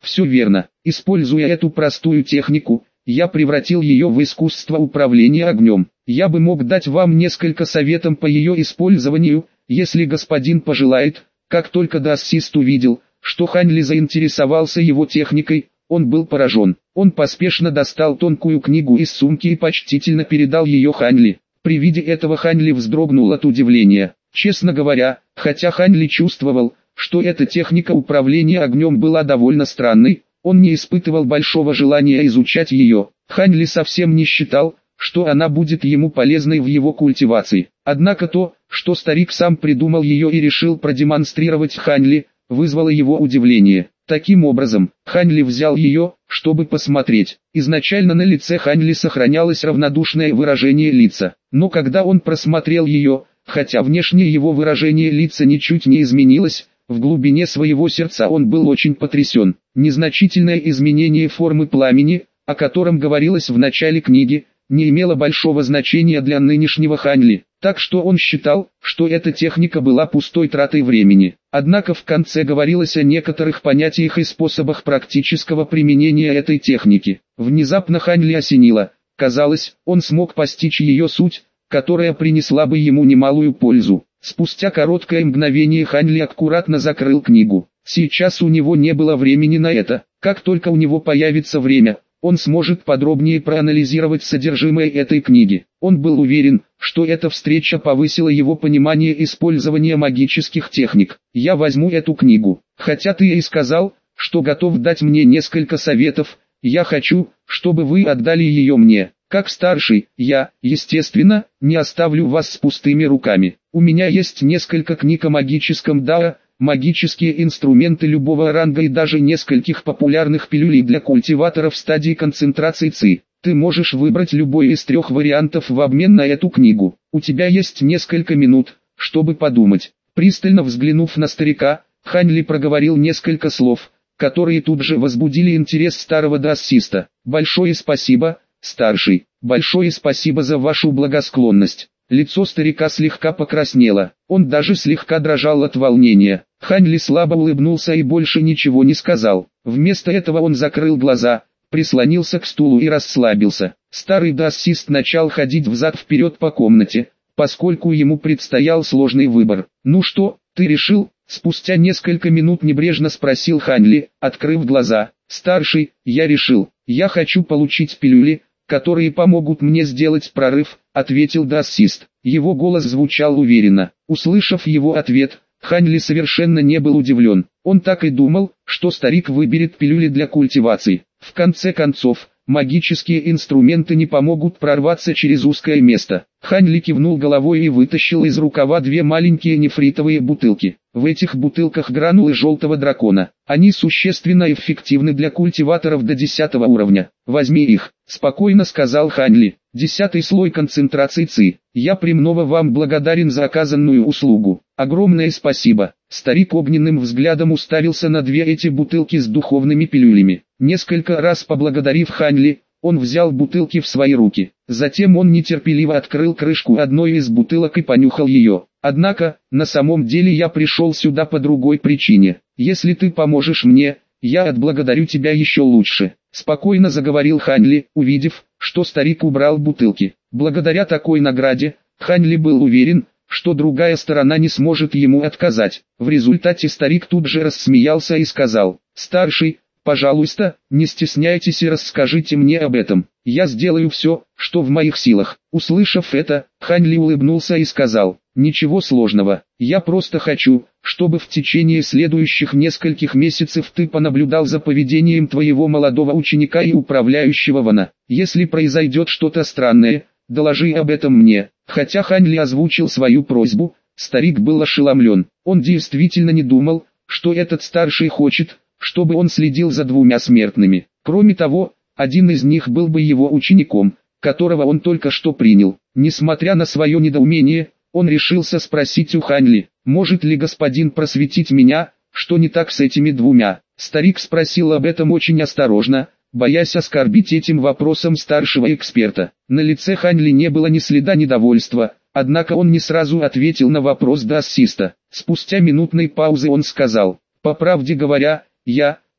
Все верно. Используя эту простую технику, я превратил ее в искусство управления огнем. Я бы мог дать вам несколько советов по ее использованию, если господин пожелает. Как только дассист увидел, что Ханли заинтересовался его техникой, он был поражен. Он поспешно достал тонкую книгу из сумки и почтительно передал ее Ханли. При виде этого Ханли вздрогнул от удивления. Честно говоря, хотя Ханли чувствовал, что эта техника управления огнем была довольно странной, он не испытывал большого желания изучать ее. Ханли совсем не считал, что она будет ему полезной в его культивации. Однако то, что старик сам придумал ее и решил продемонстрировать Ханли, вызвало его удивление. Таким образом, Ханли взял ее, чтобы посмотреть. Изначально на лице Ханли сохранялось равнодушное выражение лица. Но когда он просмотрел ее, хотя внешне его выражение лица ничуть не изменилось, в глубине своего сердца он был очень потрясен. Незначительное изменение формы пламени, о котором говорилось в начале книги, не имело большого значения для нынешнего Ханли, так что он считал, что эта техника была пустой тратой времени. Однако в конце говорилось о некоторых понятиях и способах практического применения этой техники. Внезапно Ханли осенило. Казалось, он смог постичь ее суть, которая принесла бы ему немалую пользу. Спустя короткое мгновение Ханли аккуратно закрыл книгу. Сейчас у него не было времени на это. Как только у него появится время, он сможет подробнее проанализировать содержимое этой книги. Он был уверен, что эта встреча повысила его понимание использования магических техник. «Я возьму эту книгу. Хотя ты и сказал, что готов дать мне несколько советов, я хочу, чтобы вы отдали ее мне. Как старший, я, естественно, не оставлю вас с пустыми руками. У меня есть несколько книг о магическом дао, магические инструменты любого ранга и даже нескольких популярных пилюлей для культиваторов в стадии концентрации ЦИ. Ты можешь выбрать любой из 3 вариантов в обмен на эту книгу. У тебя есть несколько минут, чтобы подумать». Пристально взглянув на старика, Ханли проговорил несколько слов, которые тут же возбудили интерес старого дассиста. «Большое спасибо, старший, большое спасибо за вашу благосклонность». Лицо старика слегка покраснело, он даже слегка дрожал от волнения. Ханли слабо улыбнулся и больше ничего не сказал. Вместо этого он закрыл глаза, прислонился к стулу и расслабился. Старый дассист начал ходить взад-вперед по комнате, поскольку ему предстоял сложный выбор. «Ну что, ты решил?» — спустя несколько минут небрежно спросил Ханли, открыв глаза. «Старший, я решил. Я хочу получить пилюли, которые помогут мне сделать прорыв», — ответил дассист. Его голос звучал уверенно. Услышав его ответ, Ханли совершенно не был удивлен. Он так и думал, что старик выберет пилюли для культивации. В конце концов, магические инструменты не помогут прорваться через узкое место. Ханли кивнул головой и вытащил из рукава 2 маленькие нефритовые бутылки. В этих бутылках гранулы желтого дракона. Они существенно эффективны для культиваторов до 10 уровня. «Возьми их», — спокойно сказал Ханли. 10-й слой концентрации ЦИ. «Я премного вам благодарен за оказанную услугу. Огромное спасибо». Старик огненным взглядом уставился на 2 эти бутылки с духовными пилюлями. Несколько раз поблагодарив Ханли, он взял бутылки в свои руки. Затем он нетерпеливо открыл крышку одной из бутылок и понюхал ее. «Однако, на самом деле я пришел сюда по другой причине. Если ты поможешь мне, я отблагодарю тебя еще лучше», — спокойно заговорил Ханли, увидев, что старик убрал бутылки. Благодаря такой награде, Ханли был уверен, что другая сторона не сможет ему отказать. В результате старик тут же рассмеялся и сказал: «Старший, пожалуйста, не стесняйтесь и расскажите мне об этом. Я сделаю все, что в моих силах». Услышав это, Ханли улыбнулся и сказал: «Ничего сложного. Я просто хочу, чтобы в течение следующих нескольких месяцев ты понаблюдал за поведением твоего молодого ученика и управляющего Вана. Если произойдет что-то странное, доложи об этом мне». Хотя Ханли озвучил свою просьбу, старик был ошеломлен. Он действительно не думал, что этот старший хочет, чтобы он следил за 2 смертными. Кроме того, один из них был бы его учеником, которого он только что принял. Несмотря на свое недоумение, он решился спросить у Ханли: «Может ли господин просветить меня, что не так с этими 2?» Старик спросил об этом очень осторожно, боясь оскорбить этим вопросом старшего эксперта. На лице Ханли не было ни следа недовольства, однако он не сразу ответил на вопрос дассиста. Спустя минутной паузы он сказал: «По правде говоря, я,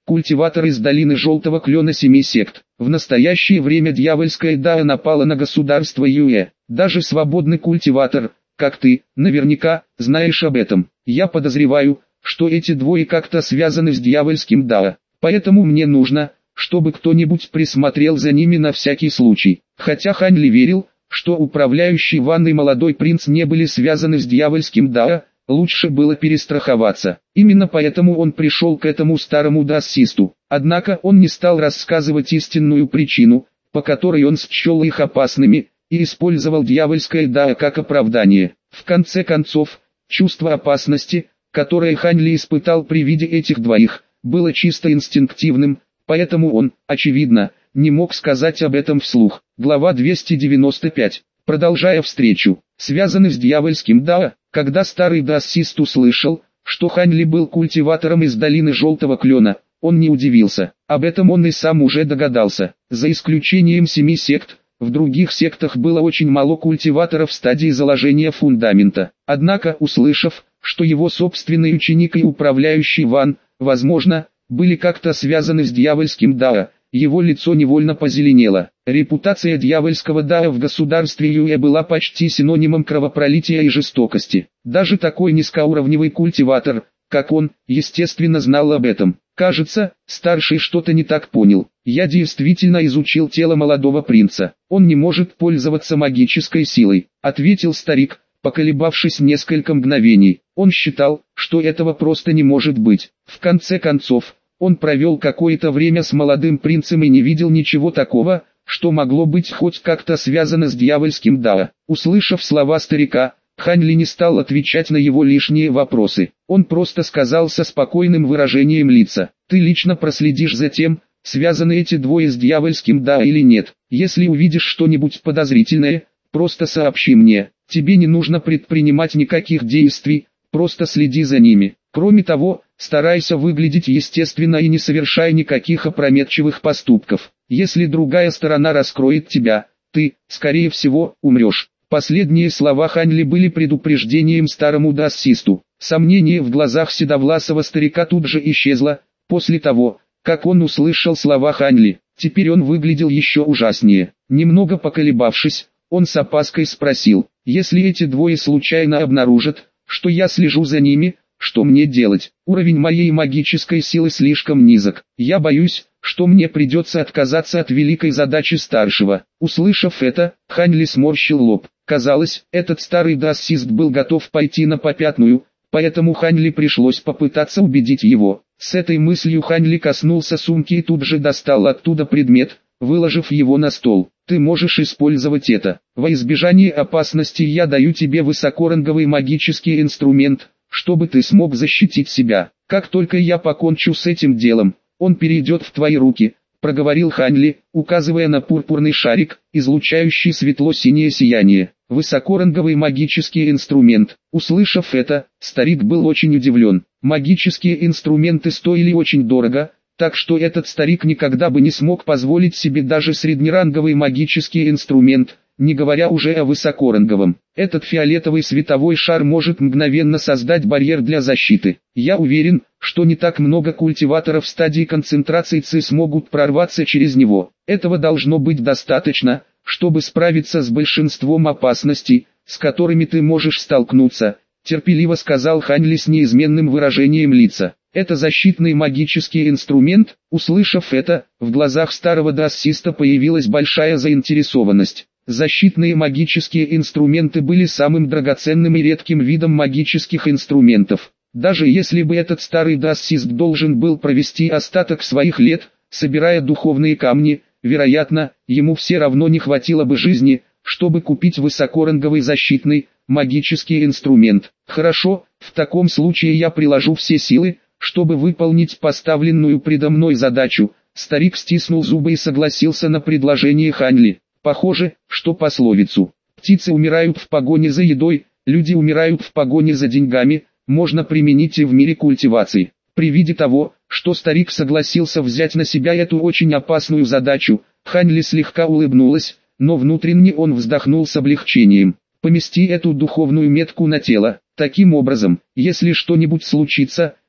культиватор из долины Желтого Клена 7 сект. В настоящее время дьявольская Дао напала на государство Юэ. Даже свободный культиватор, как ты, наверняка, знаешь об этом. Я подозреваю, что эти двое как-то связаны с дьявольским Дао. Поэтому мне нужно, чтобы кто-нибудь присмотрел за ними на всякий случай. Хотя Хань Ли верил, что управляющий ванной молодой принц не были связаны с дьявольским Дао, лучше было перестраховаться. Именно поэтому он пришел к этому старому даоссисту. Однако он не стал рассказывать истинную причину, по которой он счел их опасными, и использовал дьявольское Дао как оправдание. В конце концов, чувство опасности, которое Хань Ли испытал при виде этих двоих, было чисто инстинктивным, поэтому он, очевидно, не мог сказать об этом вслух. Глава 295. Продолжая встречу, связанный с дьявольским Дао, когда старый даоссист услышал, что Хань Ли был культиватором из долины Желтого Клена, он не удивился. Об этом он и сам уже догадался. За исключением 7 сект, в других сектах было очень мало культиваторов в стадии заложения фундамента. Однако, услышав, что его собственный ученик и управляющий Ван, возможно, были как-то связаны с дьявольским Дао, его лицо невольно позеленело. Репутация дьявольского Дао в государстве Юэ была почти синонимом кровопролития и жестокости. Даже такой низкоуровневый культиватор, как он, естественно знал об этом. Кажется, старший что-то не так понял. Я действительно изучил тело молодого принца. Он не может пользоваться магической силой, ответил старик, поколебавшись несколько мгновений. Он считал, что этого просто не может быть. В конце концов, он провел какое-то время с молодым принцем и не видел ничего такого, что могло быть хоть как-то связано с дьявольским Дао. Услышав слова старика, Хань Ли не стал отвечать на его лишние вопросы. Он просто сказал со спокойным выражением лица: «Ты лично проследишь за тем, связаны эти двое с дьявольским Дао или нет. Если увидишь что-нибудь подозрительное, просто сообщи мне. Тебе не нужно предпринимать никаких действий, просто следи за ними. Кроме того, старайся выглядеть естественно и не совершай никаких опрометчивых поступков. Если другая сторона раскроет тебя, ты, скорее всего, умрешь». Последние слова Хань Ли были предупреждением старому даоссисту. Сомнение в глазах седовласого старика тут же исчезло, после того, как он услышал слова Хань Ли. Теперь он выглядел еще ужаснее. Немного поколебавшись, он с опаской спросил: «Если эти двое случайно обнаружат, что я слежу за ними, что мне делать? Уровень моей магической силы слишком низок. Я боюсь, что мне придется отказаться от великой задачи старшего». Услышав это, Хань Ли сморщил лоб. Казалось, этот старый даоссист был готов пойти на попятную, поэтому Хань Ли пришлось попытаться убедить его. С этой мыслью Хань Ли коснулся сумки и тут же достал оттуда предмет, выложив его на стол. «Ты можешь использовать это. Во избежание опасности я даю тебе высокоранговый магический инструмент, чтобы ты смог защитить себя. Как только я покончу с этим делом, он перейдет в твои руки», — проговорил Хань Ли, указывая на пурпурный шарик, излучающий светло-синее сияние. Высокоранговый магический инструмент. Услышав это, старик был очень удивлен. Магические инструменты стоили очень дорого, так что этот старик никогда бы не смог позволить себе даже среднеранговый магический инструмент, не говоря уже о высокоранговом. Этот фиолетовый световой шар может мгновенно создать барьер для защиты. Я уверен, что не так много культиваторов в стадии концентрации ЦИ смогут прорваться через него. Этого должно быть достаточно, чтобы справиться с большинством опасностей, с которыми ты можешь столкнуться, терпеливо сказал Хань Ли с неизменным выражением лица. Это защитный магический инструмент. Услышав это, в глазах старого даоссиста появилась большая заинтересованность. Защитные магические инструменты были самым драгоценным и редким видом магических инструментов. Даже если бы этот старый даоссист должен был провести остаток своих лет, собирая духовные камни, вероятно, ему все равно не хватило бы жизни, чтобы купить высокоранговый защитный, магический инструмент. Хорошо, в таком случае я приложу все силы, чтобы выполнить поставленную предо мной задачу. Старик стиснул зубы и согласился на предложение Хань Ли. Похоже, что пословицу «птицы умирают в погоне за едой, люди умирают в погоне за деньгами» можно применить и в мире культивации. При виде того, что старик согласился взять на себя эту очень опасную задачу, Хань Ли слегка улыбнулась, но внутренне он вздохнул с облегчением. «Помести эту духовную метку на тело. Таким образом, если что-нибудь случится,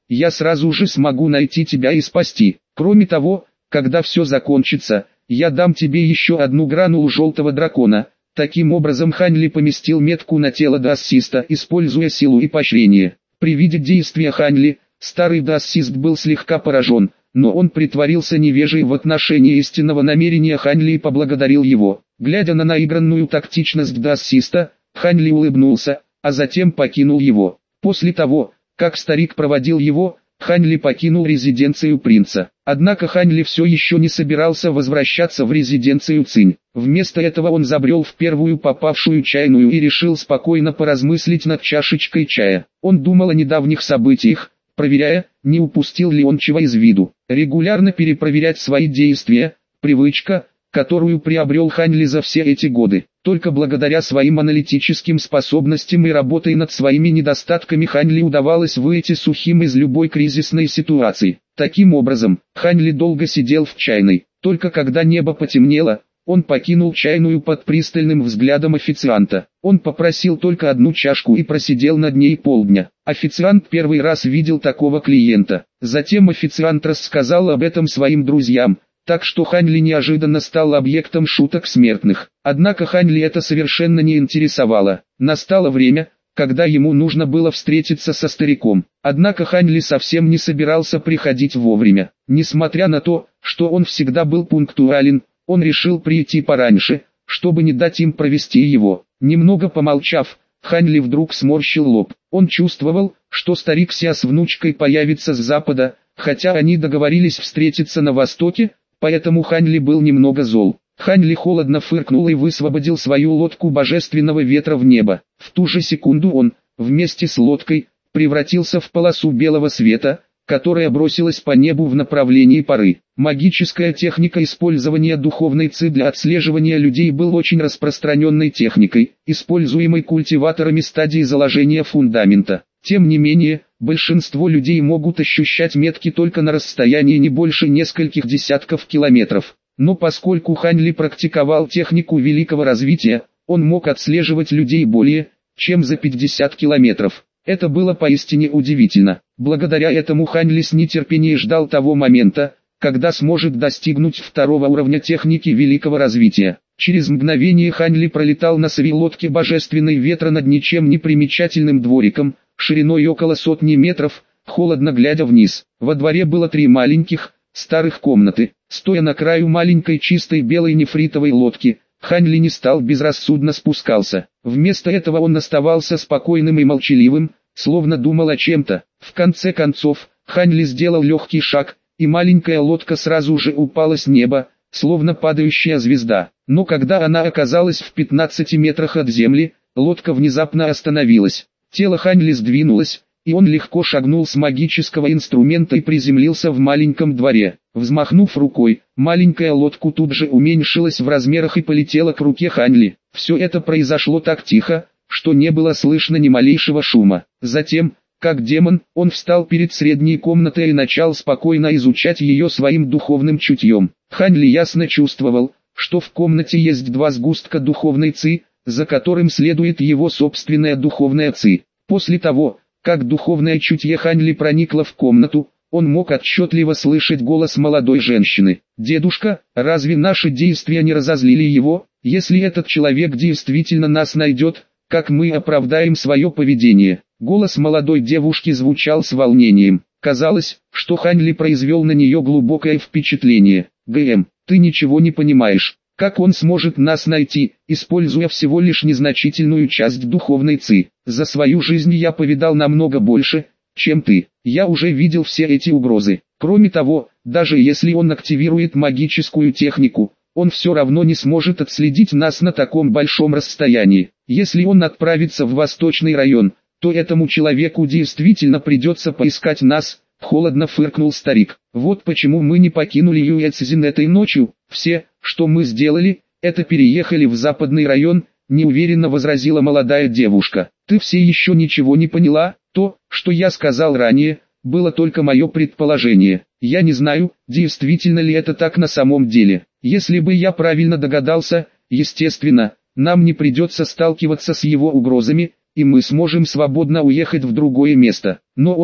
я сразу же смогу найти тебя и спасти. Кроме того, когда все закончится, я дам тебе еще одну гранулу желтого дракона». Таким образом Ханли поместил метку на тело дассиста, используя силу и поощрение. При виде действия Ханли, старый дассист был слегка поражен, но он притворился невежей в отношении истинного намерения Ханли и поблагодарил его. Глядя на наигранную тактичность дассиста, Ханли улыбнулся, а затем покинул его. После того, как старик проводил его, Ханли покинул резиденцию принца. Однако Ханли все еще не собирался возвращаться в резиденцию Цинь. Вместо этого он забрел в первую попавшую чайную и решил спокойно поразмыслить над чашечкой чая. Он думал о недавних событиях, проверяя, не упустил ли он чего из виду. Регулярно перепроверять свои действия – привычка, которую приобрел Ханли за все эти годы. Только благодаря своим аналитическим способностям и работой над своими недостатками Ханли удавалось выйти сухим из любой кризисной ситуации. Таким образом, Ханли долго сидел в чайной. Только когда небо потемнело, он покинул чайную под пристальным взглядом официанта. Он попросил только одну чашку и просидел над ней полдня. Официант первый раз видел такого клиента. Затем официант рассказал об этом своим друзьям, так что Ханли неожиданно стал объектом шуток смертных. Однако Ханли это совершенно не интересовало. Настало время, когда ему нужно было встретиться со стариком. Однако Ханли совсем не собирался приходить вовремя. Несмотря на то, что он всегда был пунктуален, он решил прийти пораньше, чтобы не дать им провести его. Немного помолчав, Ханли вдруг сморщил лоб. Он чувствовал, что старик Ся с внучкой появится с запада, хотя они договорились встретиться на востоке, поэтому Ханли был немного зол. Ханли холодно фыркнул и высвободил свою лодку божественного ветра в небо. В ту же секунду он, вместе с лодкой, превратился в полосу белого света, которая бросилась по небу в направлении пары. Магическая техника использования духовной ци для отслеживания людей был очень распространенной техникой, используемой культиваторами стадии заложения фундамента. Тем не менее, большинство людей могут ощущать метки только на расстоянии не больше нескольких десятков километров. Но поскольку Ханли практиковал технику великого развития, он мог отслеживать людей более, чем за 50 километров. Это было поистине удивительно. Благодаря этому Ханли с нетерпением ждал того момента, когда сможет достигнуть второго уровня техники великого развития. Через мгновение Ханли пролетал на своей лодке божественной ветра над ничем не примечательным двориком, шириной около сотни метров, холодно глядя вниз. Во дворе было 3 маленьких, старых комнаты. Стоя на краю маленькой чистой белой нефритовой лодки, Ханли не стал безрассудно спускался. Вместо этого он оставался спокойным и молчаливым, словно думал о чем-то. В конце концов, Ханли сделал легкий шаг, и маленькая лодка сразу же упала с неба, словно падающая звезда. Но когда она оказалась в 15 метрах от земли, лодка внезапно остановилась. Тело Ханли сдвинулось, и он легко шагнул с магического инструмента и приземлился в маленьком дворе. Взмахнув рукой, маленькая лодка тут же уменьшилась в размерах и полетела к руке Ханли. Все это произошло так тихо, что не было слышно ни малейшего шума. Затем, как демон, он встал перед средней комнатой и начал спокойно изучать ее своим духовным чутьем. Ханли ясно чувствовал, что в комнате есть 2 сгустка духовной ци, за которым следует его собственная духовная ци. После того, как духовное чутье Ханли проникло в комнату, он мог отчетливо слышать голос молодой женщины. «Дедушка, разве наши действия не разозлили его? Если этот человек действительно нас найдет, как мы оправдаем свое поведение?» Голос молодой девушки звучал с волнением. Казалось, что Ханли произвел на нее глубокое впечатление. «ГМ, ты ничего не понимаешь. Как он сможет нас найти, используя всего лишь незначительную часть духовной ци? За свою жизнь я повидал намного больше, чем ты. Я уже видел все эти угрозы. Кроме того, даже если он активирует магическую технику, он все равно не сможет отследить нас на таком большом расстоянии. Если он отправится в восточный район, то этому человеку действительно придется поискать нас», — холодно фыркнул старик. «Вот почему мы не покинули Юэцзин этой ночью. Все, что мы сделали, это переехали в западный район», — неуверенно возразила молодая девушка. «Ты все еще ничего не поняла? То, что я сказал ранее, было только мое предположение. Я не знаю, действительно ли это так на самом деле. Если бы я правильно догадался, естественно, нам не придется сталкиваться с его угрозами, и мы сможем свободно уехать в другое место. Но он,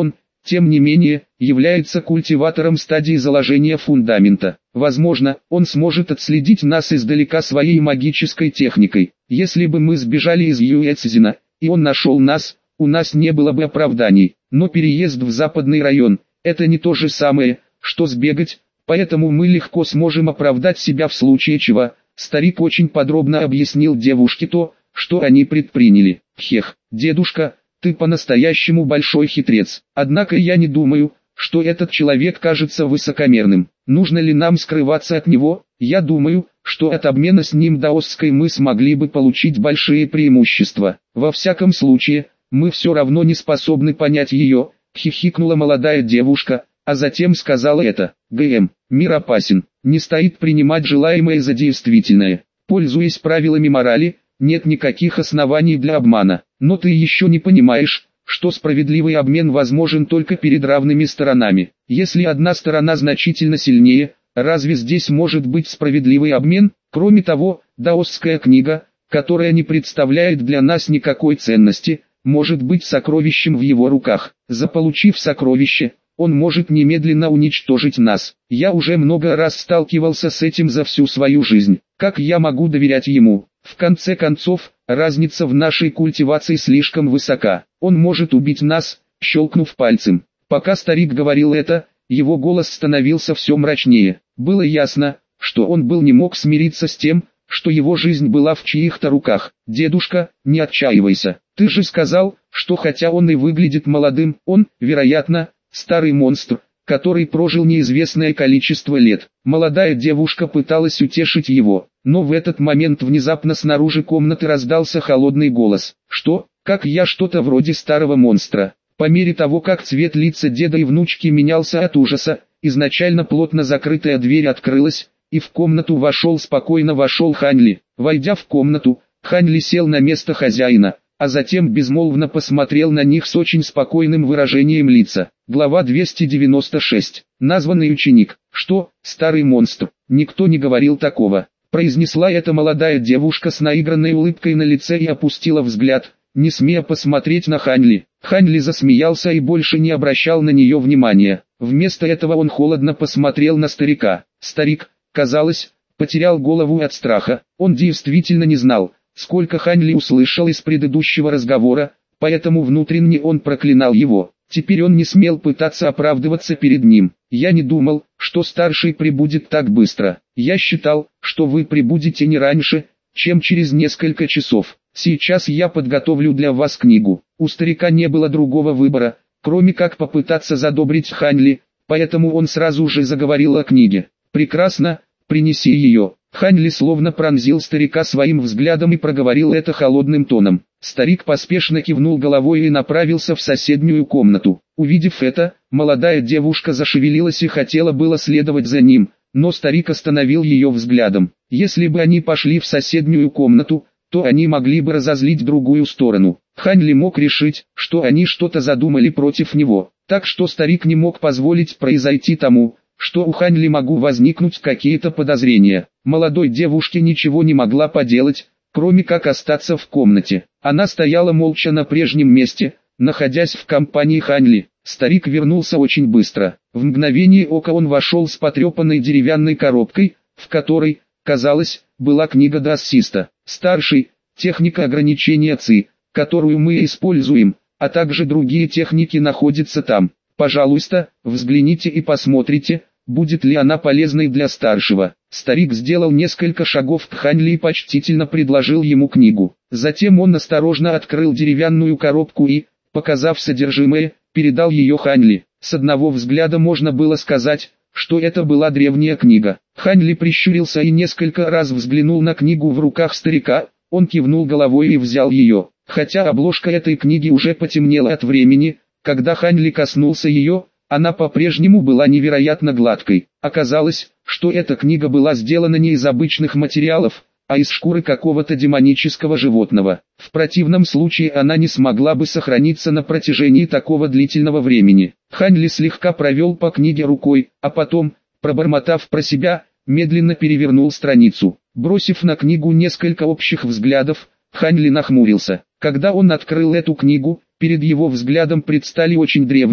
тем не менее, является культиватором стадии заложения фундамента. Возможно, он сможет отследить нас издалека своей магической техникой. Если бы мы сбежали из Юэцзина, и он нашел нас, у нас не было бы оправданий. Но переезд в западный район – это не то же самое, что сбегать, поэтому мы легко сможем оправдать себя в случае чего. Старик очень подробно объяснил девушке то, что они предприняли. Хех, дедушка, ты по-настоящему большой хитрец. Однако я не думаю, что этот человек кажется высокомерным. Нужно ли нам скрываться от него? Я думаю, что от обмена с ним даосской мы смогли бы получить большие преимущества. Во всяком случае, мы все равно не способны понять ее, хихикнула молодая девушка, а затем сказала это. ГМ, мир опасен, не стоит принимать желаемое за действительное. Пользуясь правилами морали, нет никаких оснований для обмана. Но ты еще не понимаешь, что справедливый обмен возможен только перед равными сторонами. Если одна сторона значительно сильнее, разве здесь может быть справедливый обмен? Кроме того, даосская книга, которая не представляет для нас никакой ценности, может быть сокровищем в его руках. Заполучив сокровище, он может немедленно уничтожить нас. Я уже много раз сталкивался с этим за всю свою жизнь. Как я могу доверять ему? В конце концов, разница в нашей культивации слишком высока. Он может убить нас, щелкнув пальцем. Пока старик говорил это, его голос становился все мрачнее. Было ясно, что он не мог смириться с тем, что его жизнь была в чьих-то руках. «Дедушка, не отчаивайся. Ты же сказал, что хотя он и выглядит молодым, он, вероятно, старый монстр, который прожил неизвестное количество лет». Молодая девушка пыталась утешить его, но в этот момент внезапно снаружи комнаты раздался холодный голос. «Что? Как я что-то вроде старого монстра?» По мере того, как цвет лица деда и внучки менялся от ужаса, изначально плотно закрытая дверь открылась, и в комнату спокойно вошел Ханли. Войдя в комнату, Ханли сел на место хозяина, а затем безмолвно посмотрел на них с очень спокойным выражением лица. Глава 296. Названный ученик. «Что, старый монстр? Никто не говорил такого», произнесла эта молодая девушка с наигранной улыбкой на лице и опустила взгляд, не смея посмотреть на Ханли. Ханли засмеялся и больше не обращал на нее внимания. Вместо этого он холодно посмотрел на старика. Старик, казалось, потерял голову от страха. Он действительно не знал, сколько Ханли услышал из предыдущего разговора, поэтому внутренне он проклинал его. Теперь он не смел пытаться оправдываться перед ним. «Я не думал, что старший прибудет так быстро. Я считал, что вы прибудете не раньше, чем через несколько часов. Сейчас я подготовлю для вас книгу». У старика не было другого выбора, кроме как попытаться задобрить Ханли, поэтому он сразу же заговорил о книге. «Прекрасно, принеси ее». Ханли словно пронзил старика своим взглядом и проговорил это холодным тоном. Старик поспешно кивнул головой и направился в соседнюю комнату. Увидев это, молодая девушка зашевелилась и хотела было следовать за ним, но старик остановил ее взглядом. Если бы они пошли в соседнюю комнату, то они могли бы разозлить другую сторону. Ханли мог решить, что они что-то задумали против него, так что старик не мог позволить произойти тому, что у Ханли могут возникнуть какие-то подозрения. Молодой девушке ничего не могла поделать, кроме как остаться в комнате. Она стояла молча на прежнем месте, находясь в компании Ханли. Старик вернулся очень быстро. В мгновение ока он вошел с потрепанной деревянной коробкой, в которой, казалось, была книга даосиста. «Старший, техника ограничения ЦИ, которую мы используем, а также другие техники находятся там. Пожалуйста, взгляните и посмотрите, будет ли она полезной для старшего». Старик сделал несколько шагов к Ханли и почтительно предложил ему книгу. Затем он осторожно открыл деревянную коробку и, показав содержимое, передал ее Ханли. С одного взгляда можно было сказать, что это была древняя книга. Ханли прищурился и несколько раз взглянул на книгу в руках старика, он кивнул головой и взял ее. Хотя обложка этой книги уже потемнела от времени, когда Ханли коснулся ее, она по-прежнему была невероятно гладкой. Оказалось, что эта книга была сделана не из обычных материалов, а из шкуры какого-то демонического животного. В противном случае она не смогла бы сохраниться на протяжении такого длительного времени. Ханли слегка провел по книге рукой, а потом, пробормотав про себя, медленно перевернул страницу. Бросив на книгу несколько общих взглядов, Ханли нахмурился. Когда он открыл эту книгу, перед его взглядом предстали очень древние,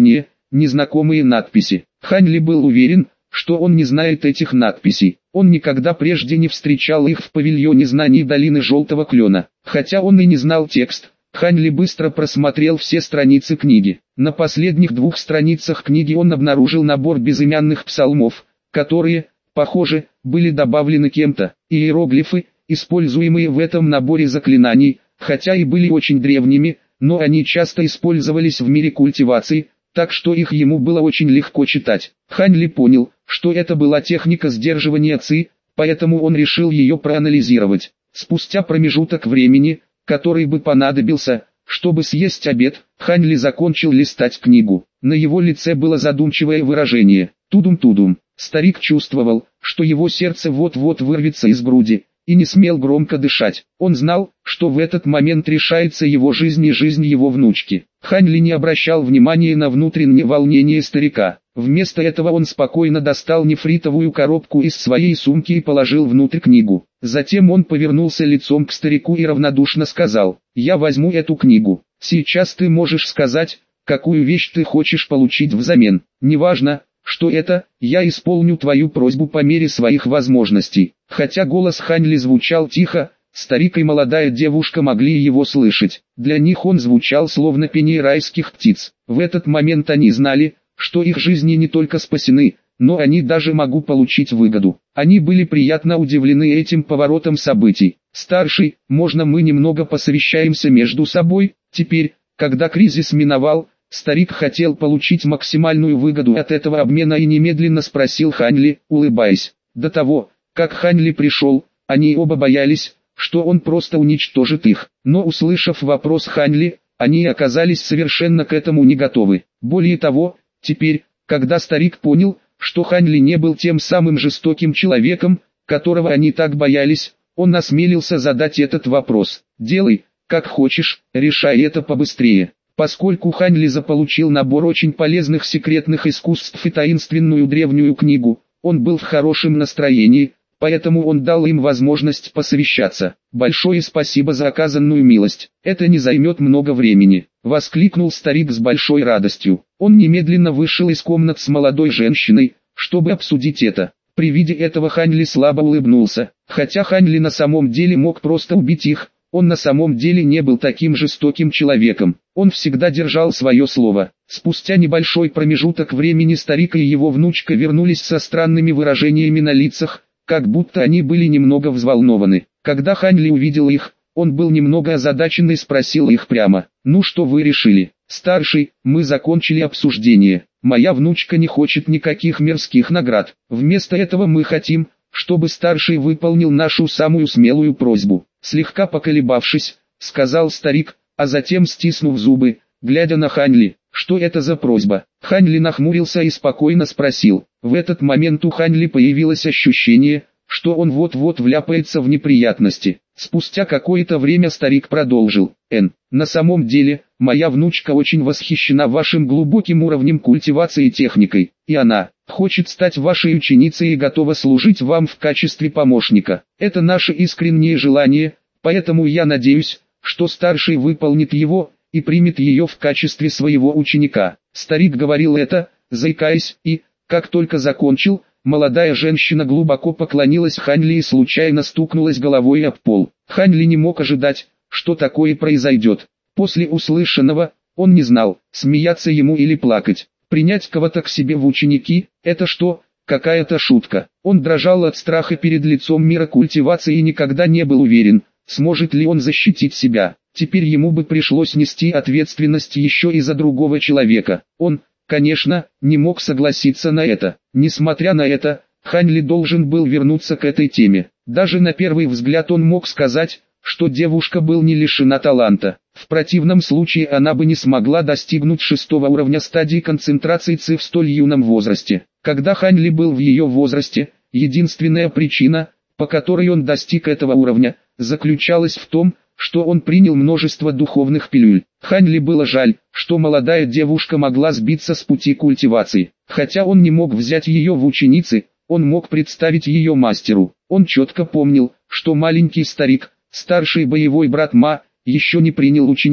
незнакомые надписи. Хань Ли был уверен, что он не знает этих надписей. Он никогда прежде не встречал их в павильоне знаний долины Желтого Клена. Хотя он и не знал текст, Хань Ли быстро просмотрел все страницы книги. На последних 2 страницах книги он обнаружил набор безымянных псалмов, которые, похоже, были добавлены кем-то. Иероглифы, используемые в этом наборе заклинаний, хотя и были очень древними, но они часто использовались в мире культивации, так что их ему было очень легко читать. Хань Ли понял, что это была техника сдерживания ци, поэтому он решил ее проанализировать. Спустя промежуток времени, который бы понадобился, чтобы съесть обед, Хань Ли закончил листать книгу. На его лице было задумчивое выражение. Тудум-тудум. Старик чувствовал, что его сердце вот-вот вырвется из груди, и не смел громко дышать. Он знал, что в этот момент решается его жизнь и жизнь его внучки. Хань Ли не обращал внимания на внутреннее волнение старика. Вместо этого он спокойно достал нефритовую коробку из своей сумки и положил внутрь книгу. Затем он повернулся лицом к старику и равнодушно сказал: «Я возьму эту книгу. Сейчас ты можешь сказать, какую вещь ты хочешь получить взамен. Неважно, что это, я исполню твою просьбу по мере своих возможностей». Хотя голос Хань Ли звучал тихо, старик и молодая девушка могли его слышать. Для них он звучал словно пение райских птиц. В этот момент они знали, что их жизни не только спасены, но они даже могут получить выгоду. Они были приятно удивлены этим поворотом событий. «Старший, можно мы немного посовещаемся между собой?» Теперь, когда кризис миновал, старик хотел получить максимальную выгоду от этого обмена и немедленно спросил Хань Ли, улыбаясь. До того, как Хань Ли пришел, они оба боялись, что он просто уничтожит их. Но услышав вопрос Хань Ли, они оказались совершенно к этому не готовы. Более того, теперь, когда старик понял, что Хань Ли не был тем самым жестоким человеком, которого они так боялись, он осмелился задать этот вопрос. «Делай, как хочешь, решай это побыстрее». Поскольку Хань Ли заполучил набор очень полезных секретных искусств и таинственную древнюю книгу, он был в хорошем настроении, поэтому он дал им возможность посовещаться. «Большое спасибо за оказанную милость, это не займет много времени», — воскликнул старик с большой радостью. Он немедленно вышел из комнат с молодой женщиной, чтобы обсудить это. При виде этого Хань Ли слабо улыбнулся. Хотя Хань Ли на самом деле мог просто убить их, он на самом деле не был таким жестоким человеком. Он всегда держал свое слово. Спустя небольшой промежуток времени старик и его внучка вернулись со странными выражениями на лицах, как будто они были немного взволнованы. Когда Хань Ли увидел их, он был немного озадачен и спросил их прямо: «Ну что вы решили?» «Старший, мы закончили обсуждение. Моя внучка не хочет никаких мирских наград. Вместо этого мы хотим, чтобы старший выполнил нашу самую смелую просьбу». Слегка поколебавшись, сказал старик, а затем стиснув зубы, глядя на Хань Ли: «Что это за просьба?» Хань Ли нахмурился и спокойно спросил. В этот момент у Хань Ли появилось ощущение, что он вот-вот вляпается в неприятности. Спустя какое-то время старик продолжил: «На самом деле, моя внучка очень восхищена вашим глубоким уровнем культивации и техникой, и она хочет стать вашей ученицей и готова служить вам в качестве помощника. Это наше искреннее желание, поэтому я надеюсь, что старший выполнит его и примет ее в качестве своего ученика». Старик говорил это, заикаясь, и, как только закончил, молодая женщина глубоко поклонилась Хань Ли и случайно стукнулась головой об пол. Хань Ли не мог ожидать, что такое произойдет. После услышанного, он не знал, смеяться ему или плакать. Принять кого-то к себе в ученики – это что, какая-то шутка. Он дрожал от страха перед лицом мира культивации и никогда не был уверен, сможет ли он защитить себя. Теперь ему бы пришлось нести ответственность еще и за другого человека. Он, конечно, не мог согласиться на это. Несмотря на это, Хань Ли должен был вернуться к этой теме. Даже на первый взгляд он мог сказать, что девушка была не лишена таланта. В противном случае она бы не смогла достигнуть 6-го уровня стадии концентрации ци в столь юном возрасте. Когда Хань Ли был в ее возрасте, единственная причина, по которой он достиг этого уровня, заключалась в том, что он принял множество духовных пилюль. Хань Ли было жаль, что молодая девушка могла сбиться с пути культивации. Хотя он не мог взять ее в ученицы, он мог представить ее мастеру. Он четко помнил, что маленький старик, старший боевой брат Ма, еще не принял ученика.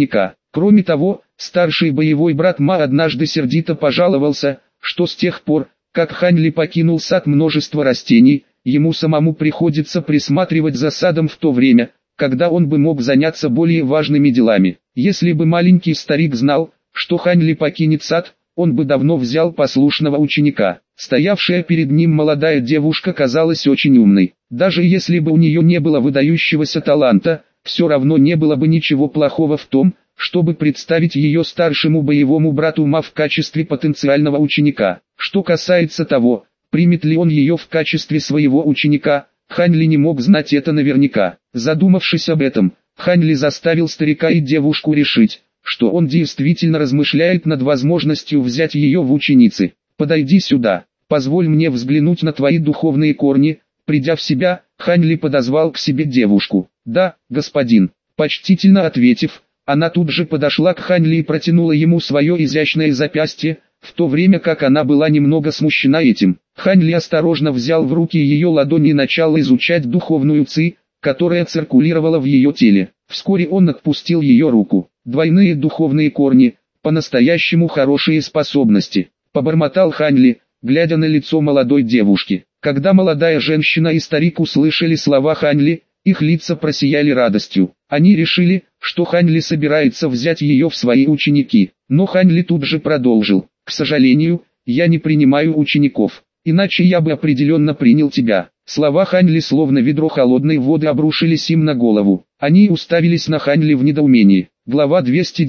Кроме того, старший боевой брат Ма однажды сердито пожаловался, что с тех пор, как Хань Ли покинул сад множество растений, ему самому приходится присматривать за садом в то время, когда он бы мог заняться более важными делами. Если бы маленький старик знал, что Хань Ли покинет сад, он бы давно взял послушного ученика. Стоявшая перед ним молодая девушка казалась очень умной. Даже если бы у нее не было выдающегося таланта, все равно не было бы ничего плохого в том, чтобы представить ее старшему боевому брату Ма в качестве потенциального ученика. Что касается того, примет ли он ее в качестве своего ученика, Хань Ли не мог знать это наверняка. Задумавшись об этом, Хань Ли заставил старика и девушку решить, что он действительно размышляет над возможностью взять ее в ученицы. «Подойди сюда, позволь мне взглянуть на твои духовные корни». Придя в себя, Хань Ли подозвал к себе девушку. «Да, господин», почтительно ответив, она тут же подошла к Хань Ли и протянула ему свое изящное запястье, в то время как она была немного смущена этим. Хань Ли осторожно взял в руки ее ладонь и начал изучать духовную ци, которая циркулировала в ее теле. Вскоре он отпустил ее руку. «Двойные духовные корни, по-настоящему хорошие способности», побормотал Хань Ли, глядя на лицо молодой девушки. Когда молодая женщина и старик услышали слова Хань Ли, их лица просияли радостью. Они решили, что Хань Ли собирается взять ее в свои ученики. Но Хань Ли тут же продолжил: «К сожалению, я не принимаю учеников, иначе я бы определенно принял тебя». Слова Хань Ли словно ведро холодной воды обрушились им на голову. Они уставились на Хань Ли в недоумении. Глава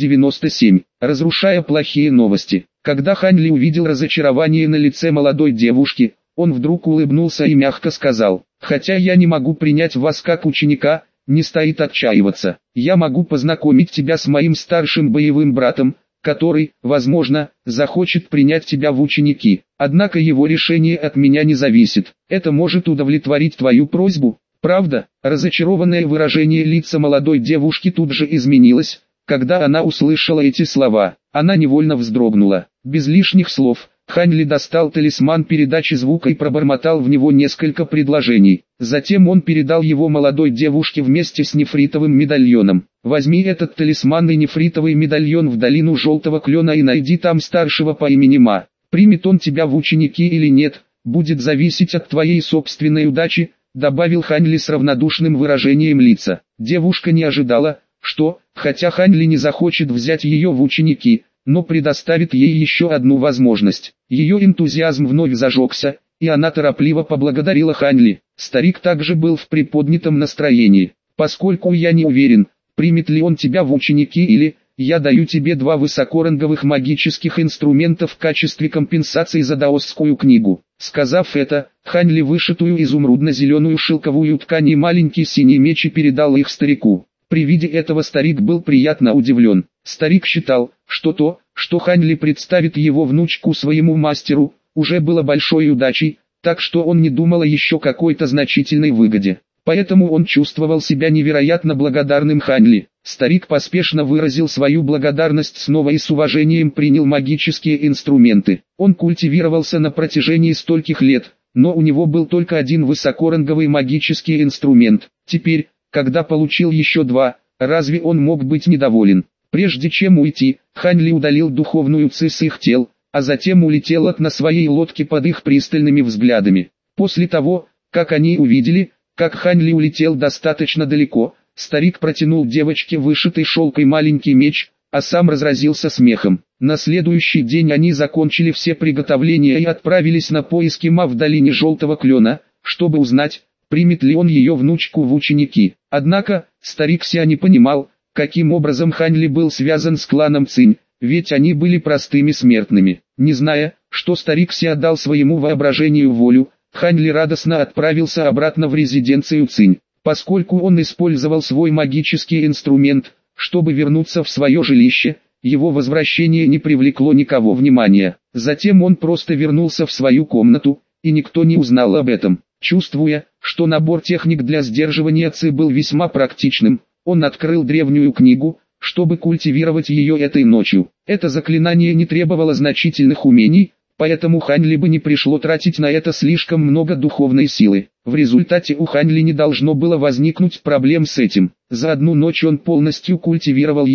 297. Разрушая плохие новости. Когда Хань Ли увидел разочарование на лице молодой девушки, он вдруг улыбнулся и мягко сказал: «Хотя я не могу принять вас как ученика, не стоит отчаиваться. Я могу познакомить тебя с моим старшим боевым братом, который, возможно, захочет принять тебя в ученики. Однако его решение от меня не зависит. Это может удовлетворить твою просьбу, правда?» Разочарованное выражение лица молодой девушки тут же изменилось, когда она услышала эти слова. Она невольно вздрогнула. Без лишних слов, Хань Ли достал талисман передачи звука и пробормотал в него несколько предложений. Затем он передал его молодой девушке вместе с нефритовым медальоном. «Возьми этот талисман и нефритовый медальон в долину Желтого Клена и найди там старшего по имени Ма. Примет он тебя в ученики или нет, будет зависеть от твоей собственной удачи», добавил Хань Ли с равнодушным выражением лица. Девушка не ожидала, что, хотя Хань Ли не захочет взять ее в ученики, но предоставит ей еще одну возможность. Ее энтузиазм вновь зажегся, и она торопливо поблагодарила Хань Ли. Старик также был в приподнятом настроении. «Поскольку я не уверен, примет ли он тебя в ученики или, я даю тебе 2 высокоранговых магических инструмента в качестве компенсации за даосскую книгу». Сказав это, Хань Ли вышитую изумрудно-зеленую шелковую ткань и маленький синий меч и передал их старику. При виде этого старик был приятно удивлен. Старик считал, что то, что Хань Ли представит его внучку своему мастеру, уже было большой удачей, так что он не думал о еще какой-то значительной выгоде. Поэтому он чувствовал себя невероятно благодарным Хань Ли. Старик поспешно выразил свою благодарность снова и с уважением принял магические инструменты. Он культивировался на протяжении стольких лет, но у него был только один высокоранговый магический инструмент. Теперь, когда получил еще 2, разве он мог быть недоволен? Прежде чем уйти, Хань Ли удалил духовную ци с их тел, а затем улетел на своей лодке под их пристальными взглядами. После того, как они увидели, как Хань Ли улетел достаточно далеко, старик протянул девочке вышитый шелкой маленький меч, а сам разразился смехом. На следующий день они закончили все приготовления и отправились на поиски Ма в долине Желтого Клена, чтобы узнать, примет ли он ее внучку в ученики. Однако, старик Ся не понимал, каким образом Хань Ли был связан с кланом Цинь, ведь они были простыми смертными. Не зная, что старик Ся дал своему воображению волю, Хань Ли радостно отправился обратно в резиденцию Цинь. Поскольку он использовал свой магический инструмент, чтобы вернуться в свое жилище, его возвращение не привлекло никого внимания. Затем он просто вернулся в свою комнату, и никто не узнал об этом. Чувствуя, что набор техник для сдерживания ци был весьма практичным, он открыл древнюю книгу, чтобы культивировать ее этой ночью. Это заклинание не требовало значительных умений, поэтому Хань Ли бы не пришло тратить на это слишком много духовной силы. В результате у Хань Ли не должно было возникнуть проблем с этим. За одну ночь он полностью культивировал ее.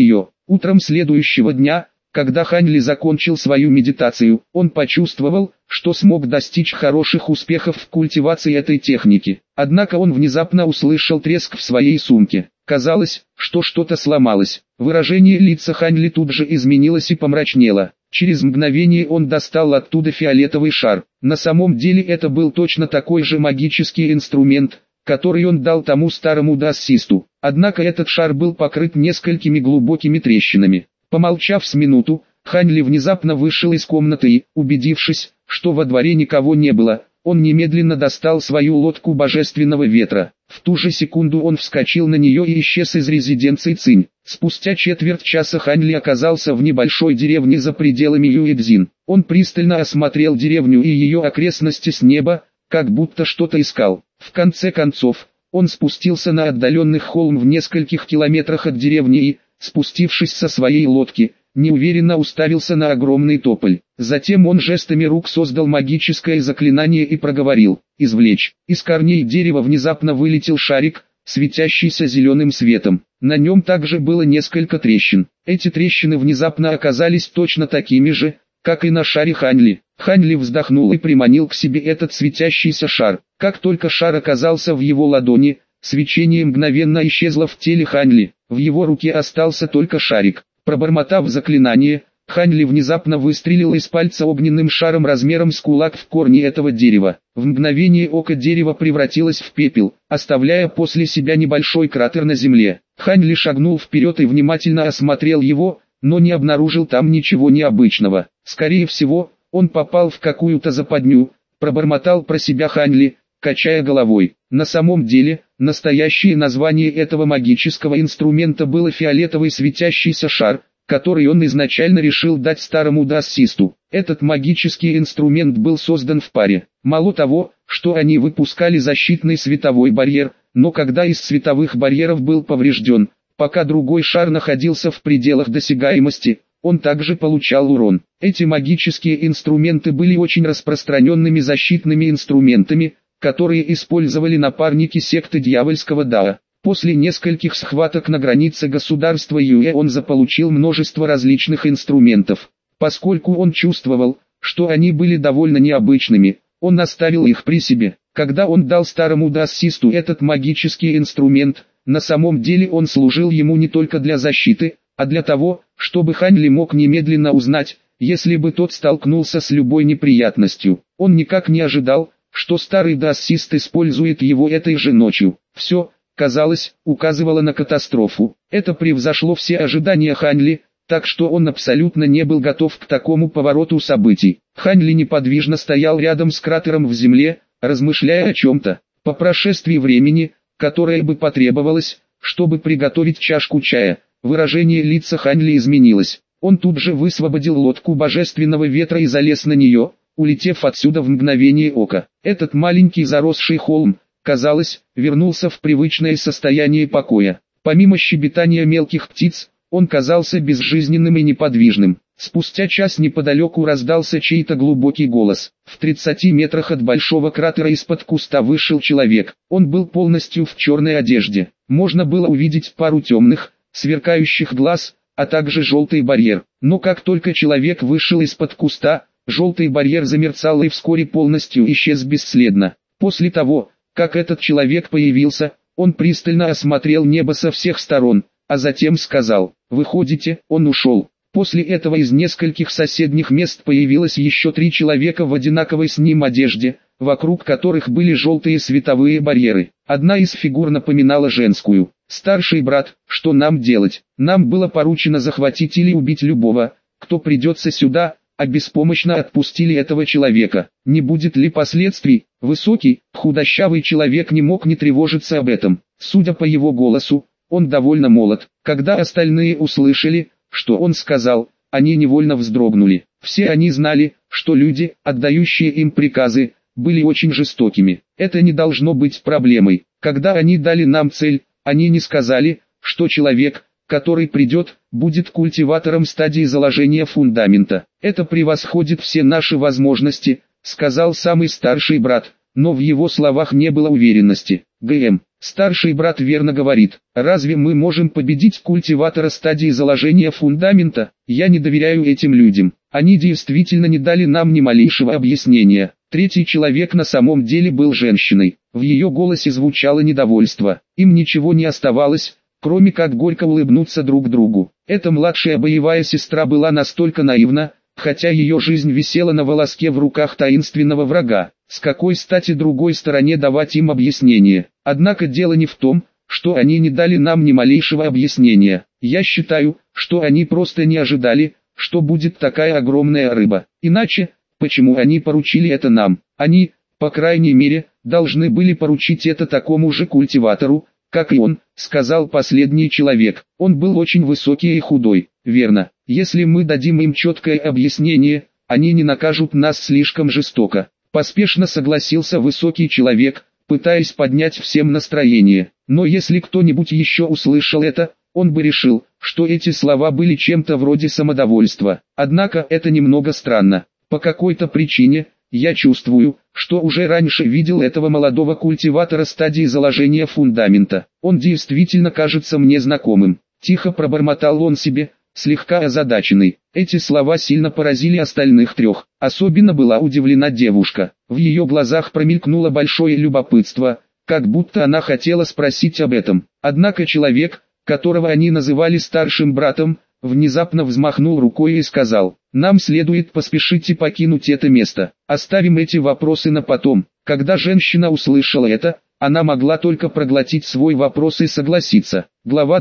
Утром следующего дня, когда Хань Ли закончил свою медитацию, он почувствовал, что смог достичь хороших успехов в культивации этой техники. Однако он внезапно услышал треск в своей сумке. Казалось, что что-то сломалось. Выражение лица Хань Ли тут же изменилось и помрачнело. Через мгновение он достал оттуда фиолетовый шар. На самом деле это был точно такой же магический инструмент, который он дал тому старому даоссисту. Однако этот шар был покрыт несколькими глубокими трещинами. Помолчав с минуту, Хань Ли внезапно вышел из комнаты и, убедившись, что во дворе никого не было, он немедленно достал свою лодку божественного ветра. В ту же секунду он вскочил на нее и исчез из резиденции Цинь. Спустя четверть часа Хань Ли оказался в небольшой деревне за пределами Юэцзин. Он пристально осмотрел деревню и ее окрестности с неба, как будто что-то искал. В конце концов, он спустился на отдаленный холм в нескольких километрах от деревни и, спустившись со своей лодки, неуверенно уставился на огромный тополь. Затем он жестами рук создал магическое заклинание и проговорил: «Извлечь». Из корней дерева внезапно вылетел шарик, светящийся зеленым светом. На нем также было несколько трещин. Эти трещины внезапно оказались точно такими же, как и на шаре Хань Ли. Хань Ли вздохнул и приманил к себе этот светящийся шар. Как только шар оказался в его ладони, свечение мгновенно исчезло в теле Хань Ли. В его руке остался только шарик. Пробормотав заклинание, Хань Ли внезапно выстрелил из пальца огненным шаром размером с кулак в корни этого дерева. В мгновение ока дерево превратилось в пепел, оставляя после себя небольшой кратер на земле. Хань Ли шагнул вперед и внимательно осмотрел его, но не обнаружил там ничего необычного. Скорее всего, он попал в какую-то западню, пробормотал про себя Хань Ли, качая головой. На самом деле, настоящее название этого магического инструмента было фиолетовый светящийся шар, который он изначально решил дать старому даоссисту. Этот магический инструмент был создан в паре. Мало того, что они выпускали защитный световой барьер, но когда из световых барьеров был поврежден, пока другой шар находился в пределах досягаемости, он также получал урон. Эти магические инструменты были очень распространенными защитными инструментами, которые использовали напарники секты дьявольского Дао. После нескольких схваток на границе государства Юэ он заполучил множество различных инструментов. Поскольку он чувствовал, что они были довольно необычными, он оставил их при себе. Когда он дал старому даоссисту этот магический инструмент, на самом деле он служил ему не только для защиты, а для того, чтобы Хань Ли мог немедленно узнать, если бы тот столкнулся с любой неприятностью. Он никак не ожидал, что старый даоссист использует его этой же ночью. Все, казалось, указывало на катастрофу. Это превзошло все ожидания Хань Ли, так что он абсолютно не был готов к такому повороту событий. Хань Ли неподвижно стоял рядом с кратером в земле, размышляя о чем-то. По прошествии времени, которое бы потребовалось, чтобы приготовить чашку чая, выражение лица Хань Ли изменилось. Он тут же высвободил лодку божественного ветра и залез на нее, улетев отсюда в мгновение ока. Этот маленький заросший холм, казалось, вернулся в привычное состояние покоя. Помимо щебетания мелких птиц, он казался безжизненным и неподвижным. Спустя час неподалеку раздался чей-то глубокий голос. В 30 метрах от большого кратера из-под куста вышел человек. Он был полностью в черной одежде. Можно было увидеть пару темных, сверкающих глаз, а также желтый барьер. Но как только человек вышел из-под куста, желтый барьер замерцал и вскоре полностью исчез бесследно. После того, как этот человек появился, он пристально осмотрел небо со всех сторон, а затем сказал: «Выходите». Он ушел. После этого из нескольких соседних мест появилось еще 3 человека в одинаковой с ним одежде, вокруг которых были желтые световые барьеры. Одна из фигур напоминала женскую. «Старший брат, что нам делать? Нам было поручено захватить или убить любого, кто придется сюда», а беспомощно отпустили этого человека. Не будет ли последствий? Высокий, худощавый человек не мог не тревожиться об этом. Судя по его голосу, он довольно молод. Когда остальные услышали, что он сказал, они невольно вздрогнули. Все они знали, что люди, отдающие им приказы, были очень жестокими. Это не должно быть проблемой. Когда они дали нам цель, они не сказали, что человек, который придет, будет культиватором стадии заложения фундамента. Это превосходит все наши возможности, сказал самый старший брат, но в его словах не было уверенности. ГМ, старший брат верно говорит. Разве мы можем победить культиватора стадии заложения фундамента? Я не доверяю этим людям. Они действительно не дали нам ни малейшего объяснения. Третий человек на самом деле был женщиной. В ее голосе звучало недовольство. Им ничего не оставалось, кроме как горько улыбнуться друг другу. Эта младшая боевая сестра была настолько наивна, хотя ее жизнь висела на волоске в руках таинственного врага. С какой стати другой стороне давать им объяснение? Однако дело не в том, что они не дали нам ни малейшего объяснения. Я считаю, что они просто не ожидали, что будет такая огромная рыба. Иначе, почему они поручили это нам? Они, по крайней мере, должны были поручить это такому же культиватору, как и он, сказал последний человек. Он был очень высокий и худой. Верно. Если мы дадим им четкое объяснение, они не накажут нас слишком жестоко. Поспешно согласился высокий человек, пытаясь поднять всем настроение. Но если кто-нибудь еще услышал это, он бы решил, что эти слова были чем-то вроде самодовольства. Однако это немного странно. По какой-то причине, я чувствую, что уже раньше видел этого молодого культиватора стадии заложения фундамента. Он действительно кажется мне знакомым. Тихо пробормотал он себе, слегка озадаченный. Эти слова сильно поразили остальных трех. Особенно была удивлена девушка. В ее глазах промелькнуло большое любопытство, как будто она хотела спросить об этом. Однако человек, которого они называли старшим братом, внезапно взмахнул рукой и сказал: «Нам следует поспешить и покинуть это место. Оставим эти вопросы на потом». Когда женщина услышала это, она могла только проглотить свой вопрос и согласиться. Глава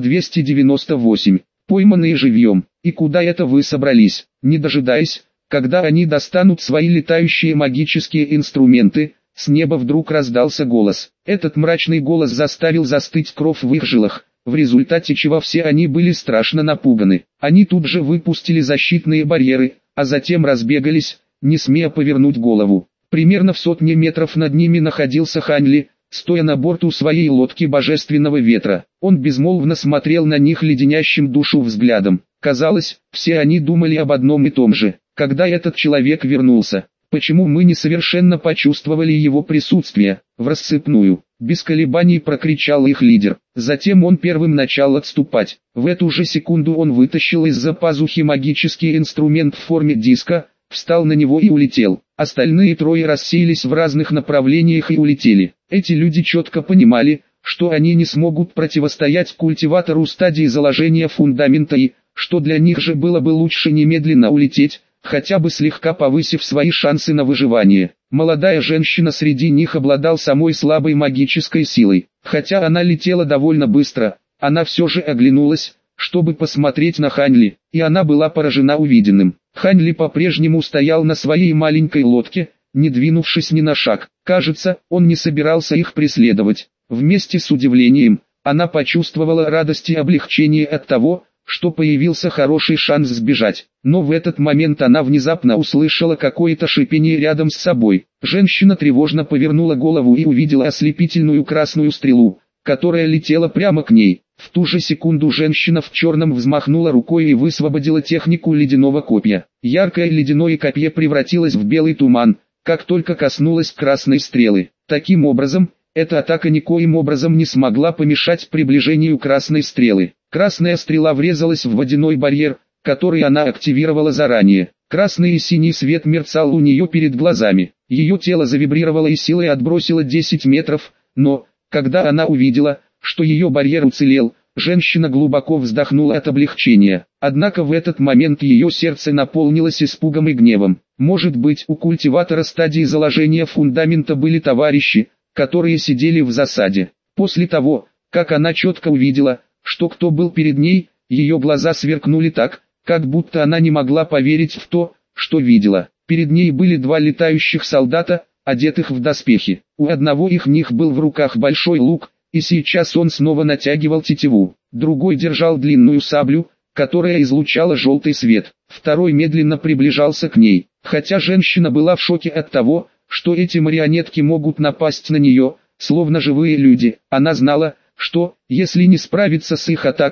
298. Пойманные живьем. И куда это вы собрались? Не дожидаясь, когда они достанут свои летающие магические инструменты, с неба вдруг раздался голос. Этот мрачный голос заставил застыть кровь в их жилах, в результате чего все они были страшно напуганы. Они тут же выпустили защитные барьеры, а затем разбегались, не смея повернуть голову. Примерно в 100 метров над ними находился Ханли, стоя на борту своей лодки божественного ветра. Он безмолвно смотрел на них леденящим душу взглядом. Казалось, все они думали об одном и том же. Когда этот человек вернулся, почему мы не совершенно почувствовали его присутствие? В рассыпную, без колебаний прокричал их лидер. Затем он первым начал отступать. В эту же секунду он вытащил из-за пазухи магический инструмент в форме диска, встал на него и улетел. Остальные трое рассеялись в разных направлениях и улетели. Эти люди четко понимали, что они не смогут противостоять культиватору стадии заложения фундамента и, что для них же было бы лучше немедленно улететь, хотя бы слегка повысив свои шансы на выживание. Молодая женщина среди них обладала самой слабой магической силой. Хотя она летела довольно быстро, она все же оглянулась, чтобы посмотреть на Ханли, и она была поражена увиденным. Ханли по-прежнему стоял на своей маленькой лодке, не двинувшись ни на шаг. Кажется, он не собирался их преследовать. Вместе с удивлением, она почувствовала радость и облегчение от того, что появился хороший шанс сбежать. Но в этот момент она внезапно услышала какое-то шипение рядом с собой. Женщина тревожно повернула голову и увидела ослепительную красную стрелу, которая летела прямо к ней. В ту же секунду женщина в черном взмахнула рукой и высвободила технику ледяного копья. Яркое ледяное копье превратилось в белый туман, как только коснулось красной стрелы. Таким образом, эта атака никоим образом не смогла помешать приближению красной стрелы. Красная стрела врезалась в водяной барьер, который она активировала заранее. Красный и синий свет мерцал у нее перед глазами. Ее тело завибрировало и силой отбросило 10 метров, но, когда она увидела, что ее барьер уцелел, женщина глубоко вздохнула от облегчения. Однако в этот момент ее сердце наполнилось испугом и гневом. Может быть, у культиватора стадии заложения фундамента были товарищи, которые сидели в засаде. После того, как она четко увидела, что кто был перед ней, ее глаза сверкнули так, как будто она не могла поверить в то, что видела. Перед ней были два летающих солдата, одетых в доспехи. У одного из них был в руках большой лук, и сейчас он снова натягивал тетиву. Другой держал длинную саблю, которая излучала желтый свет. Второй медленно приближался к ней. Хотя женщина была в шоке от того, что эти марионетки могут напасть на нее, словно живые люди, она знала, что, если не справиться с их атакой,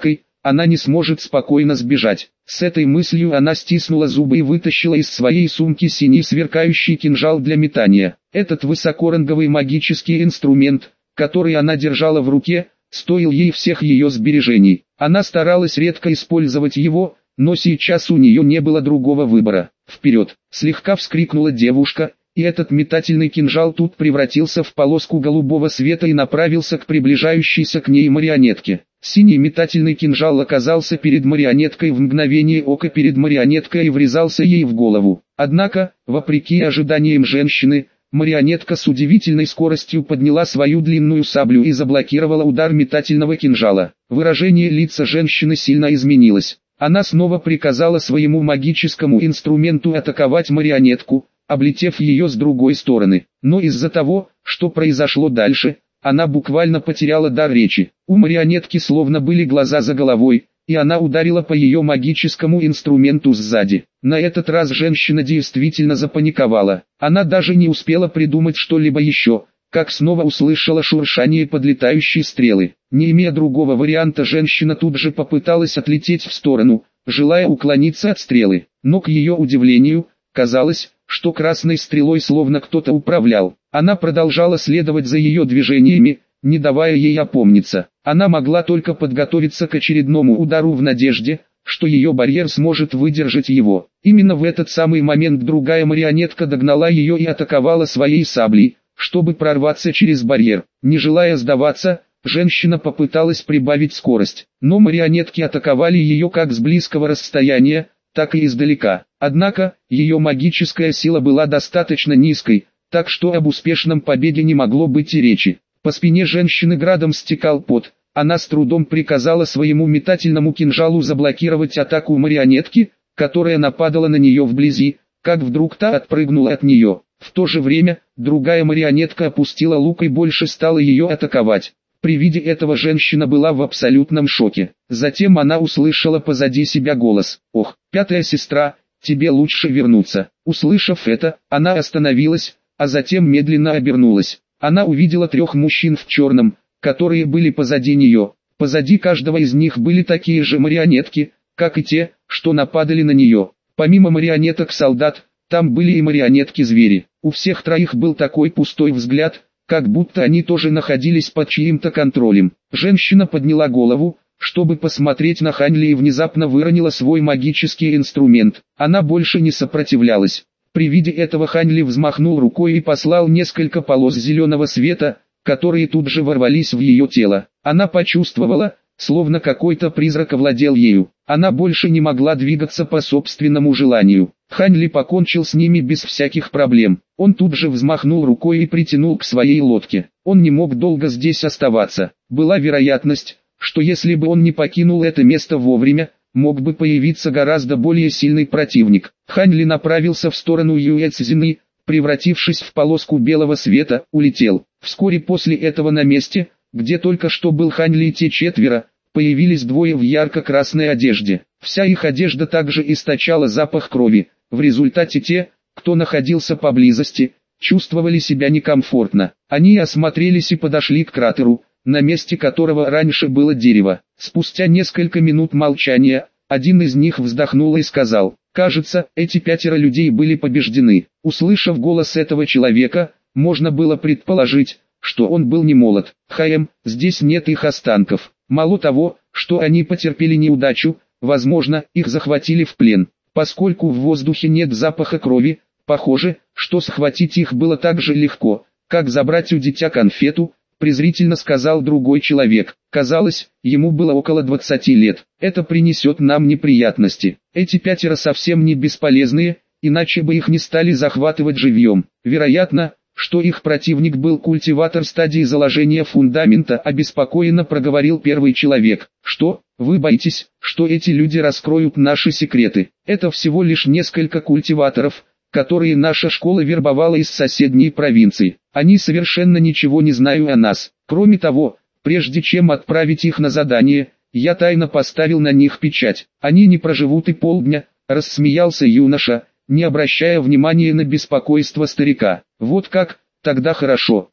она не сможет спокойно сбежать. С этой мыслью она стиснула зубы и вытащила из своей сумки синий сверкающий кинжал для метания. Этот высокоранговый магический инструмент, который она держала в руке, стоил ей всех ее сбережений. Она старалась редко использовать его, но сейчас у нее не было другого выбора. «Вперед!» — слегка вскрикнула девушка, и этот метательный кинжал тут превратился в полоску голубого света и направился к приближающейся к ней марионетке. Синий метательный кинжал оказался перед марионеткой в мгновение ока перед марионеткой и врезался ей в голову. Однако, вопреки ожиданиям женщины, марионетка с удивительной скоростью подняла свою длинную саблю и заблокировала удар метательного кинжала. Выражение лица женщины сильно изменилось. Она снова приказала своему магическому инструменту атаковать марионетку, облетев ее с другой стороны. Но из-за того, что произошло дальше, она буквально потеряла дар речи. У марионетки словно были глаза за головой, и она ударила по ее магическому инструменту сзади. На этот раз женщина действительно запаниковала. Она даже не успела придумать что-либо еще, как снова услышала шуршание подлетающей стрелы. Не имея другого варианта, женщина тут же попыталась отлететь в сторону, желая уклониться от стрелы. Но к ее удивлению, казалось, что красной стрелой словно кто-то управлял. Она продолжала следовать за ее движениями, не давая ей опомниться. Она могла только подготовиться к очередному удару в надежде, что ее барьер сможет выдержать его. Именно в этот самый момент другая марионетка догнала ее и атаковала своей саблей, чтобы прорваться через барьер. Не желая сдаваться, женщина попыталась прибавить скорость, но марионетки атаковали ее как с близкого расстояния, так и издалека. Однако, ее магическая сила была достаточно низкой, так что об успешном побеге не могло быть и речи. По спине женщины градом стекал пот, она с трудом приказала своему метательному кинжалу заблокировать атаку марионетки, которая нападала на нее вблизи, как вдруг та отпрыгнула от нее. В то же время, другая марионетка опустила лук и больше стала ее атаковать. При виде этого женщина была в абсолютном шоке. Затем она услышала позади себя голос: «Ох, пятая сестра, тебе лучше вернуться». Услышав это, она остановилась, а затем медленно обернулась. Она увидела 3 мужчин в черном, которые были позади нее. Позади каждого из них были такие же марионетки, как и те, что нападали на нее. Помимо марионеток-солдат, там были и марионетки-звери. У всех 3 был такой пустой взгляд, как будто они тоже находились под чьим-то контролем. Женщина подняла голову, чтобы посмотреть на Ханьли, и внезапно выронила свой магический инструмент. Она больше не сопротивлялась. При виде этого Ханьли взмахнул рукой и послал несколько полос зеленого света, которые тут же ворвались в ее тело. Она почувствовала, словно какой-то призрак овладел ею. Она больше не могла двигаться по собственному желанию. Ханьли покончил с ними без всяких проблем. Он тут же взмахнул рукой и притянул к своей лодке. Он не мог долго здесь оставаться. Была вероятность, что если бы он не покинул это место вовремя, мог бы появиться гораздо более сильный противник. Ханьли направился в сторону Юэцзины, превратившись в полоску белого света, улетел. Вскоре после этого на месте, где только что был Ханьли и те 4, появились 2 в ярко-красной одежде. Вся их одежда также источала запах крови. В результате те, кто находился поблизости, чувствовали себя некомфортно. Они осмотрелись и подошли к кратеру, на месте которого раньше было дерево. Спустя несколько минут молчания, один из них вздохнул и сказал: «Кажется, эти 5 людей были побеждены». Услышав голос этого человека, можно было предположить, что он был не молод. Здесь нет их останков. Мало того, что они потерпели неудачу, возможно, их захватили в плен. Поскольку в воздухе нет запаха крови, похоже, что схватить их было так же легко, как забрать у дитя конфету, презрительно сказал другой человек. Казалось, ему было около 20 лет. Это принесет нам неприятности. Эти 5 совсем не бесполезные, иначе бы их не стали захватывать живьем. Вероятно, что их противник был культиватор стадии заложения фундамента, обеспокоенно проговорил первый человек. Что, вы боитесь, что эти люди раскроют наши секреты? Это всего лишь несколько культиваторов, которые наша школа вербовала из соседней провинции. Они совершенно ничего не знают о нас. Кроме того, прежде чем отправить их на задание, я тайно поставил на них печать. Они не проживут и полдня, рассмеялся юноша, не обращая внимания на беспокойство старика. Вот как, тогда хорошо.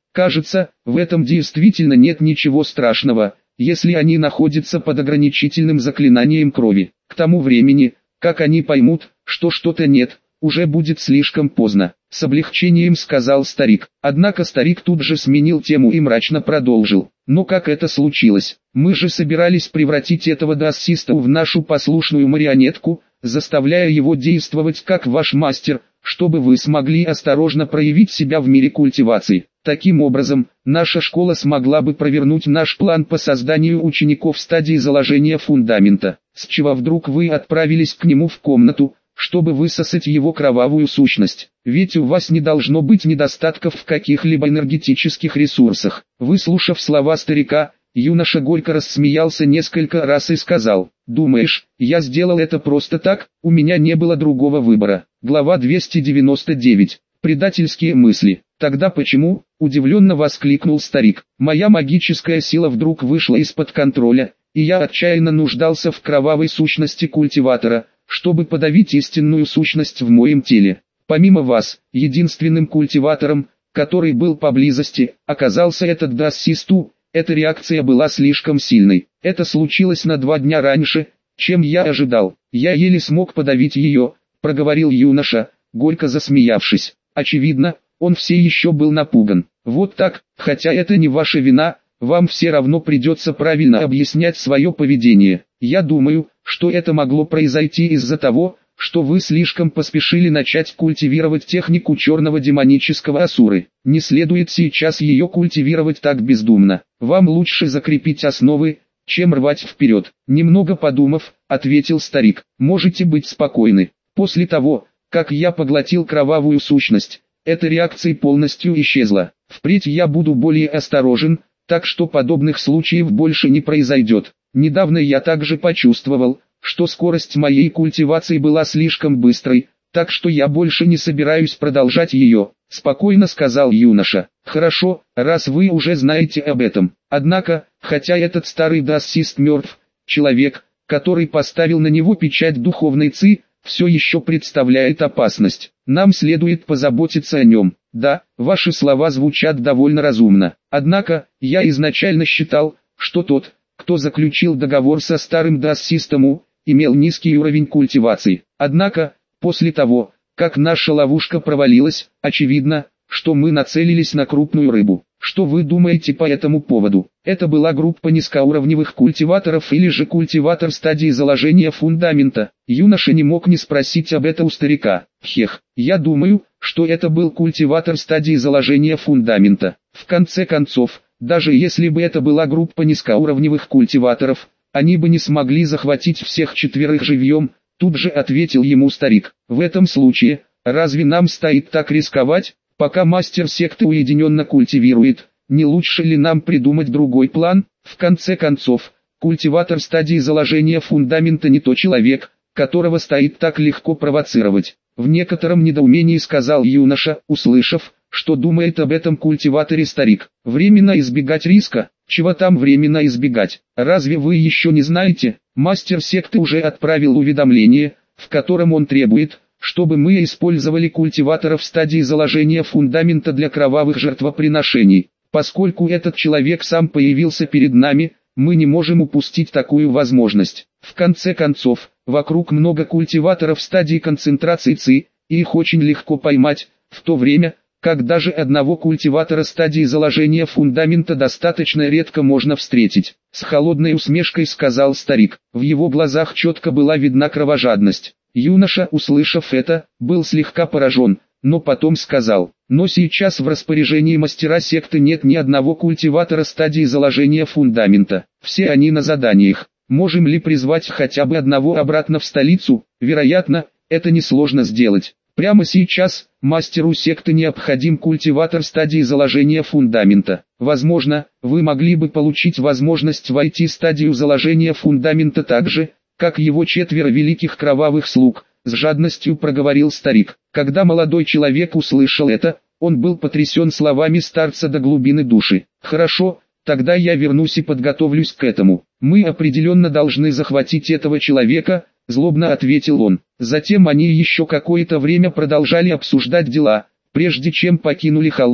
Кажется, в этом действительно нет ничего страшного, если они находятся под ограничительным заклинанием крови. К тому времени, как они поймут, что что-то нет, уже будет слишком поздно, с облегчением сказал старик. Однако старик тут же сменил тему и мрачно продолжил. Но как это случилось? Мы же собирались превратить этого дассиста в нашу послушную марионетку, заставляя его действовать как ваш мастер, чтобы вы смогли осторожно проявить себя в мире культивации. Таким образом, наша школа смогла бы провернуть наш план по созданию учеников в стадии заложения фундамента. С чего вдруг вы отправились к нему в комнату, чтобы высосать его кровавую сущность? Ведь у вас не должно быть недостатков в каких-либо энергетических ресурсах. Выслушав слова старика, юноша горько рассмеялся несколько раз и сказал: «Думаешь, я сделал это просто так? У меня не было другого выбора». Глава 299. Предательские мысли. «Тогда почему?» – удивленно воскликнул старик. «Моя магическая сила вдруг вышла из-под контроля, и я отчаянно нуждался в кровавой сущности культиватора, чтобы подавить истинную сущность в моем теле. Помимо вас, единственным культиватором, который был поблизости, оказался этот дассисту. Эта реакция была слишком сильной. Это случилось на 2 дня раньше, чем я ожидал. Я еле смог подавить ее», – проговорил юноша, горько засмеявшись. Очевидно, он все еще был напуган. «Вот так, хотя это не ваша вина, вам все равно придется правильно объяснять свое поведение. Я думаю, что это могло произойти из-за того, что вы слишком поспешили начать культивировать технику черного демонического асуры. Не следует сейчас ее культивировать так бездумно. Вам лучше закрепить основы, чем рвать вперед». Немного подумав, ответил старик: «Можете быть спокойны. После того, как я поглотил кровавую сущность, эта реакция полностью исчезла. Впредь я буду более осторожен, так что подобных случаев больше не произойдет. Недавно я также почувствовал, что скорость моей культивации была слишком быстрой, так что я больше не собираюсь продолжать ее», – спокойно сказал юноша. «Хорошо, раз вы уже знаете об этом. Однако, хотя этот старый дассист мертв, человек, который поставил на него печать духовной ци, все еще представляет опасность. Нам следует позаботиться о нем. Да, ваши слова звучат довольно разумно. Однако, я изначально считал, что тот, кто заключил договор со старым дассистом, имел низкий уровень культивации. Однако, после того, как наша ловушка провалилась, очевидно, что мы нацелились на крупную рыбу. Что вы думаете по этому поводу? Это была группа низкоуровневых культиваторов или же культиватор стадии заложения фундамента?» Юноша не мог не спросить об этом у старика. «Хех, я думаю, что это был культиватор стадии заложения фундамента. В конце концов, даже если бы это была группа низкоуровневых культиваторов, они бы не смогли захватить всех 4 живьем», тут же ответил ему старик. «В этом случае, разве нам стоит так рисковать? Пока мастер секты уединенно культивирует, не лучше ли нам придумать другой план? В конце концов, культиватор стадии заложения фундамента не тот человек, которого стоит так легко провоцировать». В некотором недоумении сказал юноша, услышав, что думает об этом культиваторе старик. «Временно избегать риска? Чего там временно избегать? Разве вы еще не знаете? Мастер секты уже отправил уведомление, в котором он требует, чтобы мы использовали культиваторов в стадии заложения фундамента для кровавых жертвоприношений. Поскольку этот человек сам появился перед нами, мы не можем упустить такую возможность. В конце концов, вокруг много культиваторов в стадии концентрации ЦИ, и их очень легко поймать, в то время, как даже одного культиватора стадии заложения фундамента достаточно редко можно встретить. С холодной усмешкой сказал старик. В его глазах четко была видна кровожадность. Юноша, услышав это, был слегка поражен, но потом сказал: «Но сейчас в распоряжении мастера секты нет ни одного культиватора стадии заложения фундамента. Все они на заданиях. Можем ли призвать хотя бы одного обратно в столицу? Вероятно, это несложно сделать. Прямо сейчас, мастеру секты необходим культиватор стадии заложения фундамента. Возможно, вы могли бы получить возможность войти в стадию заложения фундамента так же, как его 4 великих кровавых слуг», — с жадностью проговорил старик. Когда молодой человек услышал это, он был потрясен словами старца до глубины души. «Хорошо, тогда я вернусь и подготовлюсь к этому. Мы определенно должны захватить этого человека», — злобно ответил он. Затем они еще какое-то время продолжали обсуждать дела, прежде чем покинули холмы,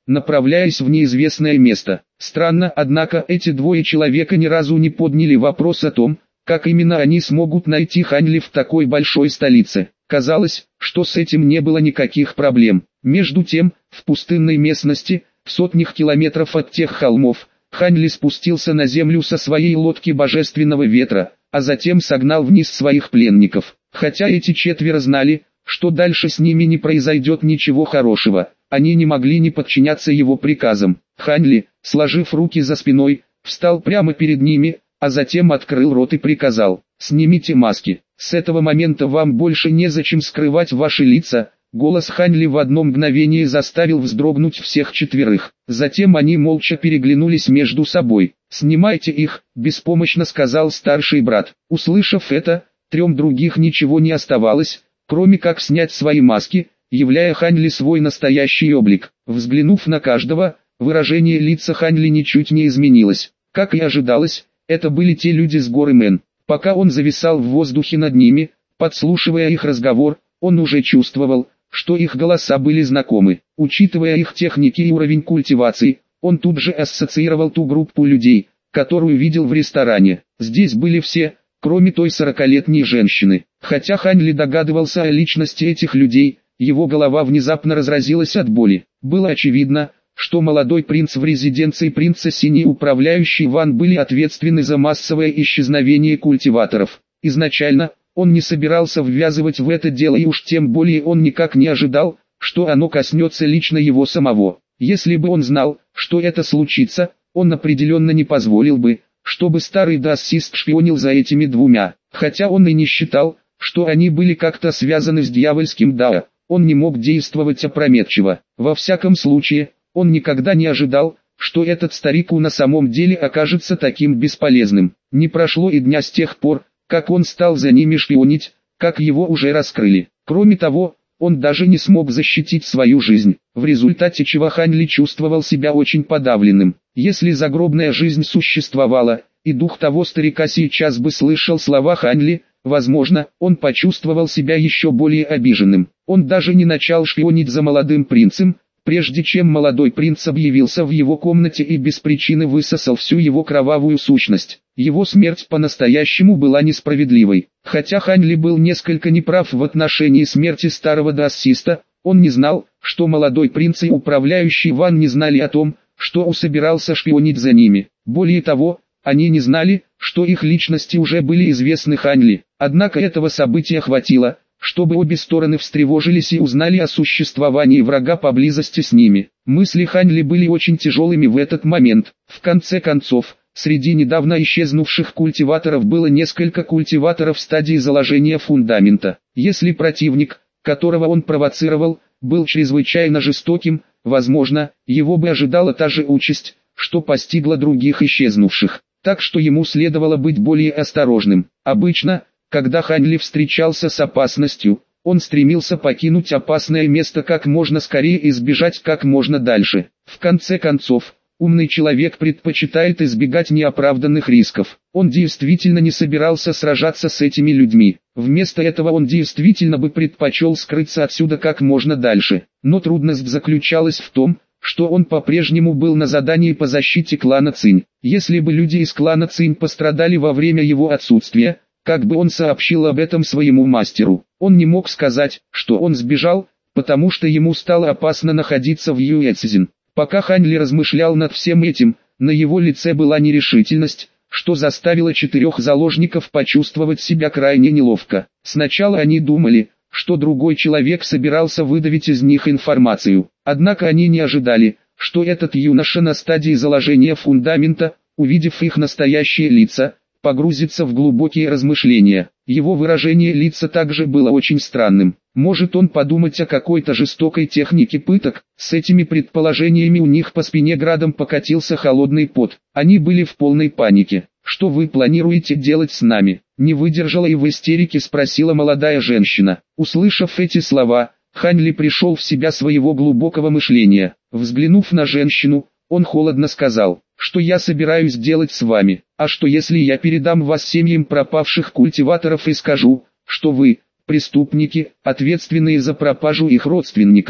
направляясь в неизвестное место. Странно, однако, эти двое человека ни разу не подняли вопрос о том, как именно они смогут найти Ханьли в такой большой столице. Казалось, что с этим не было никаких проблем. Между тем, в пустынной местности, в сотнях километров от тех холмов, Ханьли спустился на землю со своей лодки божественного ветра, а затем согнал вниз своих пленников. Хотя эти четверо знали, что дальше с ними не произойдет ничего хорошего, они не могли не подчиняться его приказам. Ханьли, сложив руки за спиной, встал прямо перед ними, а затем открыл рот и приказал: «Снимите маски, с этого момента вам больше незачем скрывать ваши лица». Голос Ханьли в одно мгновение заставил вздрогнуть всех четверых. Затем они молча переглянулись между собой. «Снимайте их», — беспомощно сказал старший брат. Услышав это, трем других ничего не оставалось, кроме как снять свои маски, являя Ханьли свой настоящий облик. Взглянув на каждого, выражение лица Ханьли ничуть не изменилось. Как и ожидалось, это были те люди с горы Мэн. Пока он зависал в воздухе над ними, подслушивая их разговор, он уже чувствовал, что их голоса были знакомы. Учитывая их техники и уровень культивации, он тут же ассоциировал ту группу людей, которую видел в ресторане. Здесь были все, кроме той 40-летней женщины. Хотя Ханьли догадывался о личности этих людей, его голова внезапно разразилась от боли. Было очевидно, что молодой принц в резиденции принца Синь, управляющий Ван, были ответственны за массовое исчезновение культиваторов. Изначально, он не собирался ввязывать в это дело, и уж тем более он никак не ожидал, что оно коснется лично его самого. Если бы он знал, что это случится, он определенно не позволил бы, чтобы старый даосист шпионил за этими двумя. Хотя он и не считал, что они были как-то связаны с дьявольским Дао, он не мог действовать опрометчиво. Во всяком случае, он никогда не ожидал, что этот старик на самом деле окажется таким бесполезным. Не прошло и дня с тех пор, как он стал за ними шпионить, как его уже раскрыли. Кроме того, он даже не смог защитить свою жизнь, в результате чего Ханьли чувствовал себя очень подавленным. Если загробная жизнь существовала, и дух того старика сейчас бы слышал слова Ханьли, возможно, он почувствовал себя еще более обиженным. Он даже не начал шпионить за молодым принцем, прежде чем молодой принц объявился в его комнате и без причины высосал всю его кровавую сущность. Его смерть по-настоящему была несправедливой. Хотя Ханьли был несколько неправ в отношении смерти старого даосиста, он не знал, что молодой принц и управляющий Ван не знали о том, что он собирался шпионить за ними. Более того, они не знали, что их личности уже были известны Ханьли. Однако этого события хватило, чтобы обе стороны встревожились и узнали о существовании врага поблизости с ними. Мысли Ханьли были очень тяжелыми в этот момент. В конце концов, среди недавно исчезнувших культиваторов было несколько культиваторов стадии заложения фундамента. Если противник, которого он провоцировал, был чрезвычайно жестоким, возможно, его бы ожидала та же участь, что постигла других исчезнувших. Так что ему следовало быть более осторожным. Обычно, когда Ханьли встречался с опасностью, он стремился покинуть опасное место как можно скорее и сбежать как можно дальше. В конце концов, умный человек предпочитает избегать неоправданных рисков. Он действительно не собирался сражаться с этими людьми. Вместо этого он действительно бы предпочел скрыться отсюда как можно дальше. Но трудность заключалась в том, что он по-прежнему был на задании по защите клана Цинь. Если бы люди из клана Цинь пострадали во время его отсутствия, как бы он сообщил об этом своему мастеру? Он не мог сказать, что он сбежал, потому что ему стало опасно находиться в Юэцзин. Пока Ханьли размышлял над всем этим, на его лице была нерешительность, что заставило 4 заложников почувствовать себя крайне неловко. Сначала они думали, что другой человек собирался выдавить из них информацию. Однако они не ожидали, что этот юноша на стадии заложения фундамента, увидев их настоящие лица, погрузится в глубокие размышления. Его выражение лица также было очень странным. Может он подумать о какой-то жестокой технике пыток? С этими предположениями у них по спине градом покатился холодный пот. Они были в полной панике. «Что вы планируете делать с нами?» Не выдержала и в истерике спросила молодая женщина. Услышав эти слова, Ханьли пришел в себя своего глубокого мышления. Взглянув на женщину, он холодно сказал: «Что я собираюсь делать с вами? А что если я передам вас семьям пропавших культиваторов и скажу, что вы, преступники, ответственные за пропажу их родственников?»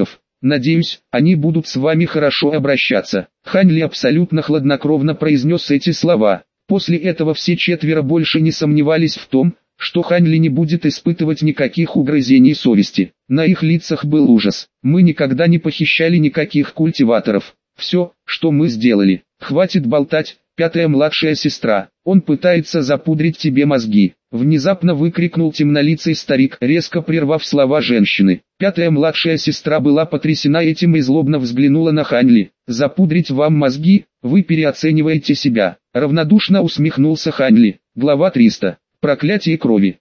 Надеюсь, они будут с вами хорошо обращаться. Хань Ли абсолютно хладнокровно произнес эти слова. После этого все четверо больше не сомневались в том, что Хань Ли не будет испытывать никаких угрызений совести. На их лицах был ужас. Мы никогда не похищали никаких культиваторов. Все, что мы сделали. Хватит болтать, пятая младшая сестра. Он пытается запудрить тебе мозги. Внезапно выкрикнул темнолицый старик, резко прервав слова женщины. Пятая младшая сестра была потрясена этим и злобно взглянула на Хань Ли. «Запудрить вам мозги? Вы переоцениваете себя». Равнодушно усмехнулся Хань Ли. Глава 300. Проклятие крови.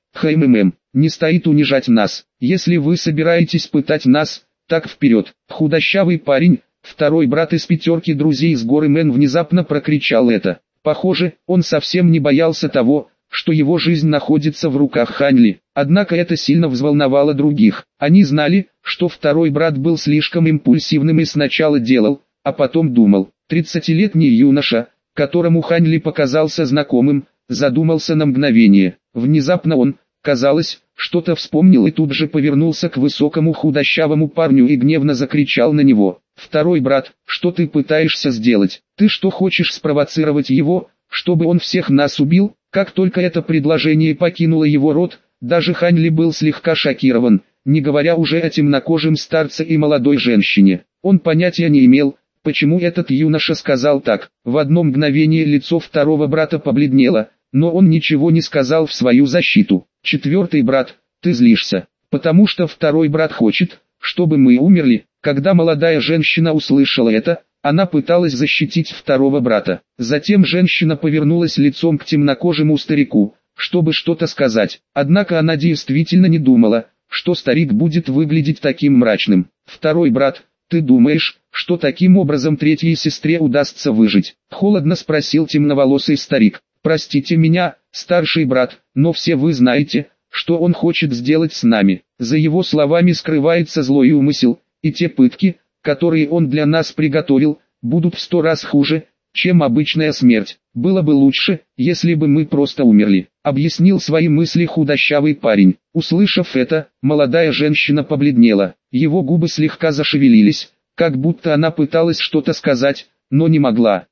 Не стоит унижать нас. Если вы собираетесь пытать нас, так вперед. Худощавый парень, второй брат из пятерки друзей с горы Мэн, внезапно прокричал это. Похоже, он совсем не боялся того, что его жизнь находится в руках Хань Ли. Однако это сильно взволновало других. Они знали, что второй брат был слишком импульсивным и сначала делал, а потом думал. 30-летний юноша, которому Хань Ли показался знакомым, задумался на мгновение. Внезапно он, казалось, что-то вспомнил и тут же повернулся к высокому худощавому парню и гневно закричал на него. «Второй брат, что ты пытаешься сделать? Ты что, хочешь спровоцировать его, чтобы он всех нас убил?» Как только это предложение покинуло его рот, даже Хань Ли был слегка шокирован, не говоря уже о темнокожем старце и молодой женщине. Он понятия не имел, почему этот юноша сказал так. В одно мгновение лицо второго брата побледнело, но он ничего не сказал в свою защиту. «Четвертый брат, ты злишься, потому что второй брат хочет, чтобы мы умерли». Когда молодая женщина услышала это, она пыталась защитить второго брата. Затем женщина повернулась лицом к темнокожему старику, чтобы что-то сказать. Однако она действительно не думала, что старик будет выглядеть таким мрачным. «Второй брат, ты думаешь, что таким образом третьей сестре удастся выжить?» Холодно спросил темноволосый старик. «Простите меня, старший брат, но все вы знаете, что он хочет сделать с нами». За его словами скрывается злой умысел, и те пытки, которые он для нас приготовил, будут в 100 раз хуже, чем обычная смерть. Было бы лучше, если бы мы просто умерли, объяснил свои мысли худощавый парень. Услышав это, молодая женщина побледнела, его губы слегка зашевелились, как будто она пыталась что-то сказать, но не могла.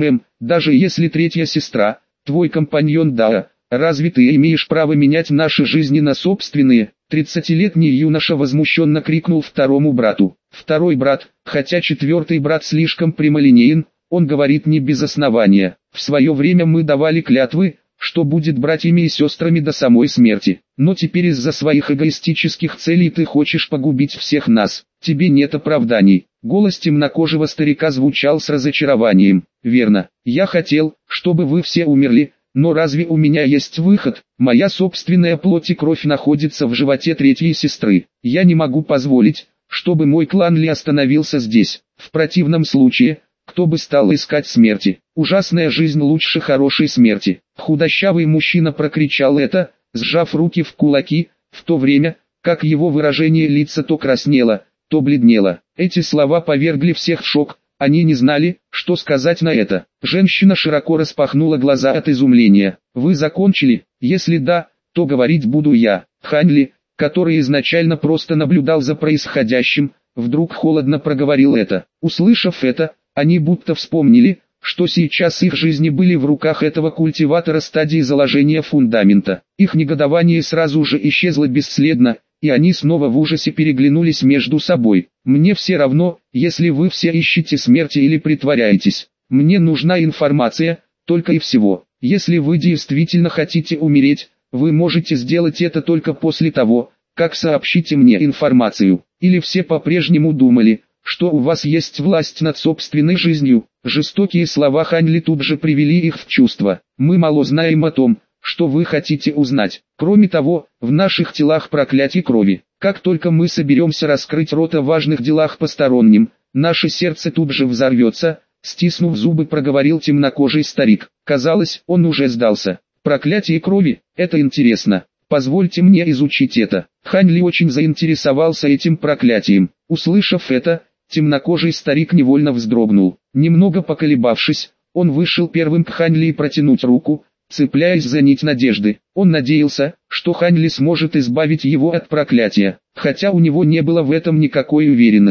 Даже если третья сестра, твой компаньон Дао, разве ты имеешь право менять наши жизни на собственные? 30-летний юноша возмущенно крикнул второму брату. Второй брат, хотя четвертый брат слишком прямолинеен, он говорит не без основания. В свое время мы давали клятвы, что будет братьями и сестрами до самой смерти. Но теперь из-за своих эгоистических целей ты хочешь погубить всех нас. Тебе нет оправданий. Голос темнокожего старика звучал с разочарованием. Верно, я хотел, чтобы вы все умерли. Но разве у меня есть выход? Моя собственная плоть и кровь находится в животе третьей сестры. Я не могу позволить, чтобы мой клан Ли остановился здесь. В противном случае, кто бы стал искать смерти? Ужасная жизнь лучше хорошей смерти. Худощавый мужчина прокричал это, сжав руки в кулаки, в то время, как его выражение лица то краснело, то бледнело. Эти слова повергли всех в шок. Они не знали, что сказать на это. Женщина широко распахнула глаза от изумления. «Вы закончили? Если да, то говорить буду я». Хань Ли, который изначально просто наблюдал за происходящим, вдруг холодно проговорил это. Услышав это, они будто вспомнили, что сейчас их жизни были в руках этого культиватора стадии заложения фундамента. Их негодование сразу же исчезло бесследно, и они снова в ужасе переглянулись между собой. «Мне все равно, если вы все ищете смерти или притворяетесь. Мне нужна информация, только и всего. Если вы действительно хотите умереть, вы можете сделать это только после того, как сообщите мне информацию. Или все по-прежнему думали, что у вас есть власть над собственной жизнью». Жестокие слова Хань Ли тут же привели их в чувство. «Мы мало знаем о том, что вы хотите узнать. Кроме того, в наших телах проклятие крови. Как только мы соберемся раскрыть рот о важных делах посторонним, наше сердце тут же взорвется», стиснув зубы, проговорил темнокожий старик. Казалось, он уже сдался. «Проклятие крови, это интересно. Позвольте мне изучить это». Хань Ли очень заинтересовался этим проклятием. Услышав это, темнокожий старик невольно вздрогнул. Немного поколебавшись, он вышел первым к Хань Ли и протянуть руку, цепляясь за нить надежды. Он надеялся, что Хань Ли сможет избавить его от проклятия, хотя у него не было в этом никакой уверенности.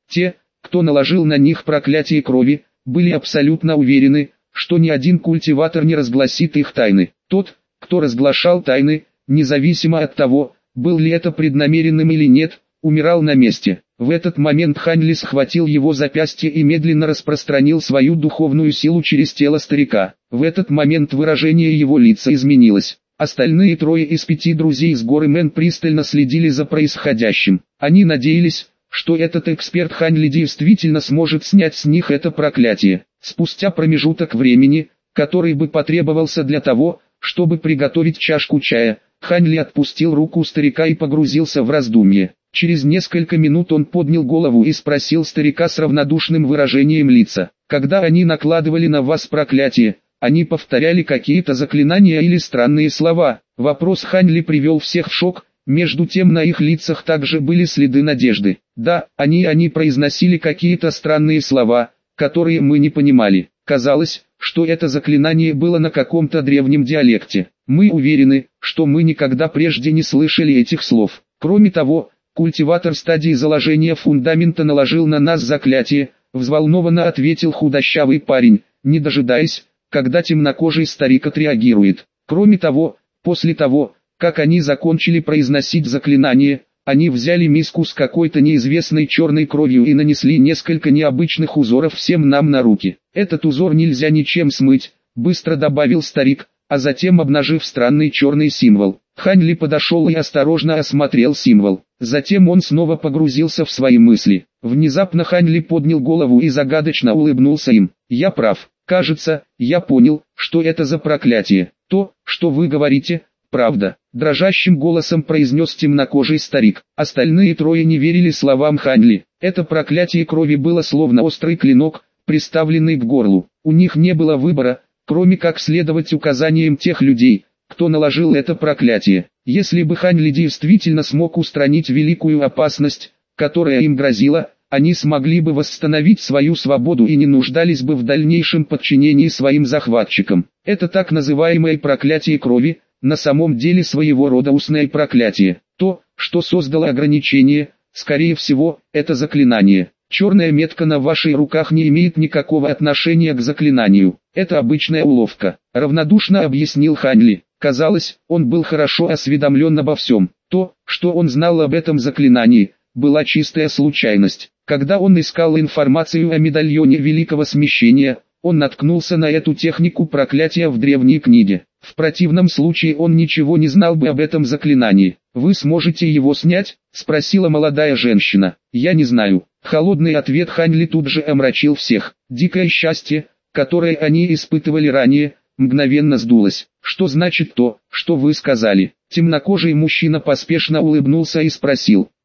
Те, кто наложил на них проклятие крови, были абсолютно уверены, что ни один культиватор не разгласит их тайны. Тот, кто разглашал тайны, независимо от того, был ли это преднамеренным или нет, умирал на месте. В этот момент Ханли схватил его запястье и медленно распространил свою духовную силу через тело старика. В этот момент выражение его лица изменилось. Остальные трое из 5 друзей с горы Мэн пристально следили за происходящим. Они надеялись, что этот эксперт Ханли действительно сможет снять с них это проклятие. Спустя промежуток времени, который бы потребовался для того, чтобы приготовить чашку чая, Ханли отпустил руку старика и погрузился в раздумье. Через несколько минут он поднял голову и спросил старика с равнодушным выражением лица: «Когда они накладывали на вас проклятие, они повторяли какие-то заклинания или странные слова?» Вопрос Ханли привел всех в шок, между тем на их лицах также были следы надежды. «Да, они произносили какие-то странные слова, которые мы не понимали. Казалось, что это заклинание было на каком-то древнем диалекте. Мы уверены, что мы никогда прежде не слышали этих слов. Кроме того, культиватор стадии заложения фундамента наложил на нас заклятие», взволнованно ответил худощавый парень, не дожидаясь, когда темнокожий старик отреагирует. «Кроме того, после того, как они закончили произносить заклинание, они взяли миску с какой-то неизвестной черной кровью и нанесли несколько необычных узоров всем нам на руки. Этот узор нельзя ничем смыть», быстро добавил старик, а затем, обнажив странный черный символ, Ханли подошел и осторожно осмотрел символ. Затем он снова погрузился в свои мысли. Внезапно Ханли поднял голову и загадочно улыбнулся им. «Я прав. Кажется, я понял, что это за проклятие. То, что вы говорите, правда», дрожащим голосом произнес темнокожий старик. Остальные трое не верили словам Ханли. Это проклятие крови было словно острый клинок, приставленный к горлу. У них не было выбора, кроме как следовать указаниям тех людей, кто наложил это проклятие. Если бы Ханли действительно смог устранить великую опасность, которая им грозила, они смогли бы восстановить свою свободу и не нуждались бы в дальнейшем подчинении своим захватчикам. Это так называемое проклятие крови, на самом деле своего рода устное проклятие. То, что создало ограничение, скорее всего, это заклинание. Черная метка на ваших руках не имеет никакого отношения к заклинанию. Это обычная уловка, равнодушно объяснил Ханли. Казалось, он был хорошо осведомлен обо всем. То, что он знал об этом заклинании, была чистая случайность. Когда он искал информацию о медальоне Великого Смещения, он наткнулся на эту технику проклятия в древней книге. В противном случае он ничего не знал бы об этом заклинании. «Вы сможете его снять?» – спросила молодая женщина. «Я не знаю». Холодный ответ Ханли тут же омрачил всех. Дикое счастье, которое они испытывали ранее, мгновенно сдулось. «Что значит то, что вы сказали?» Темнокожий мужчина поспешно улыбнулся и спросил: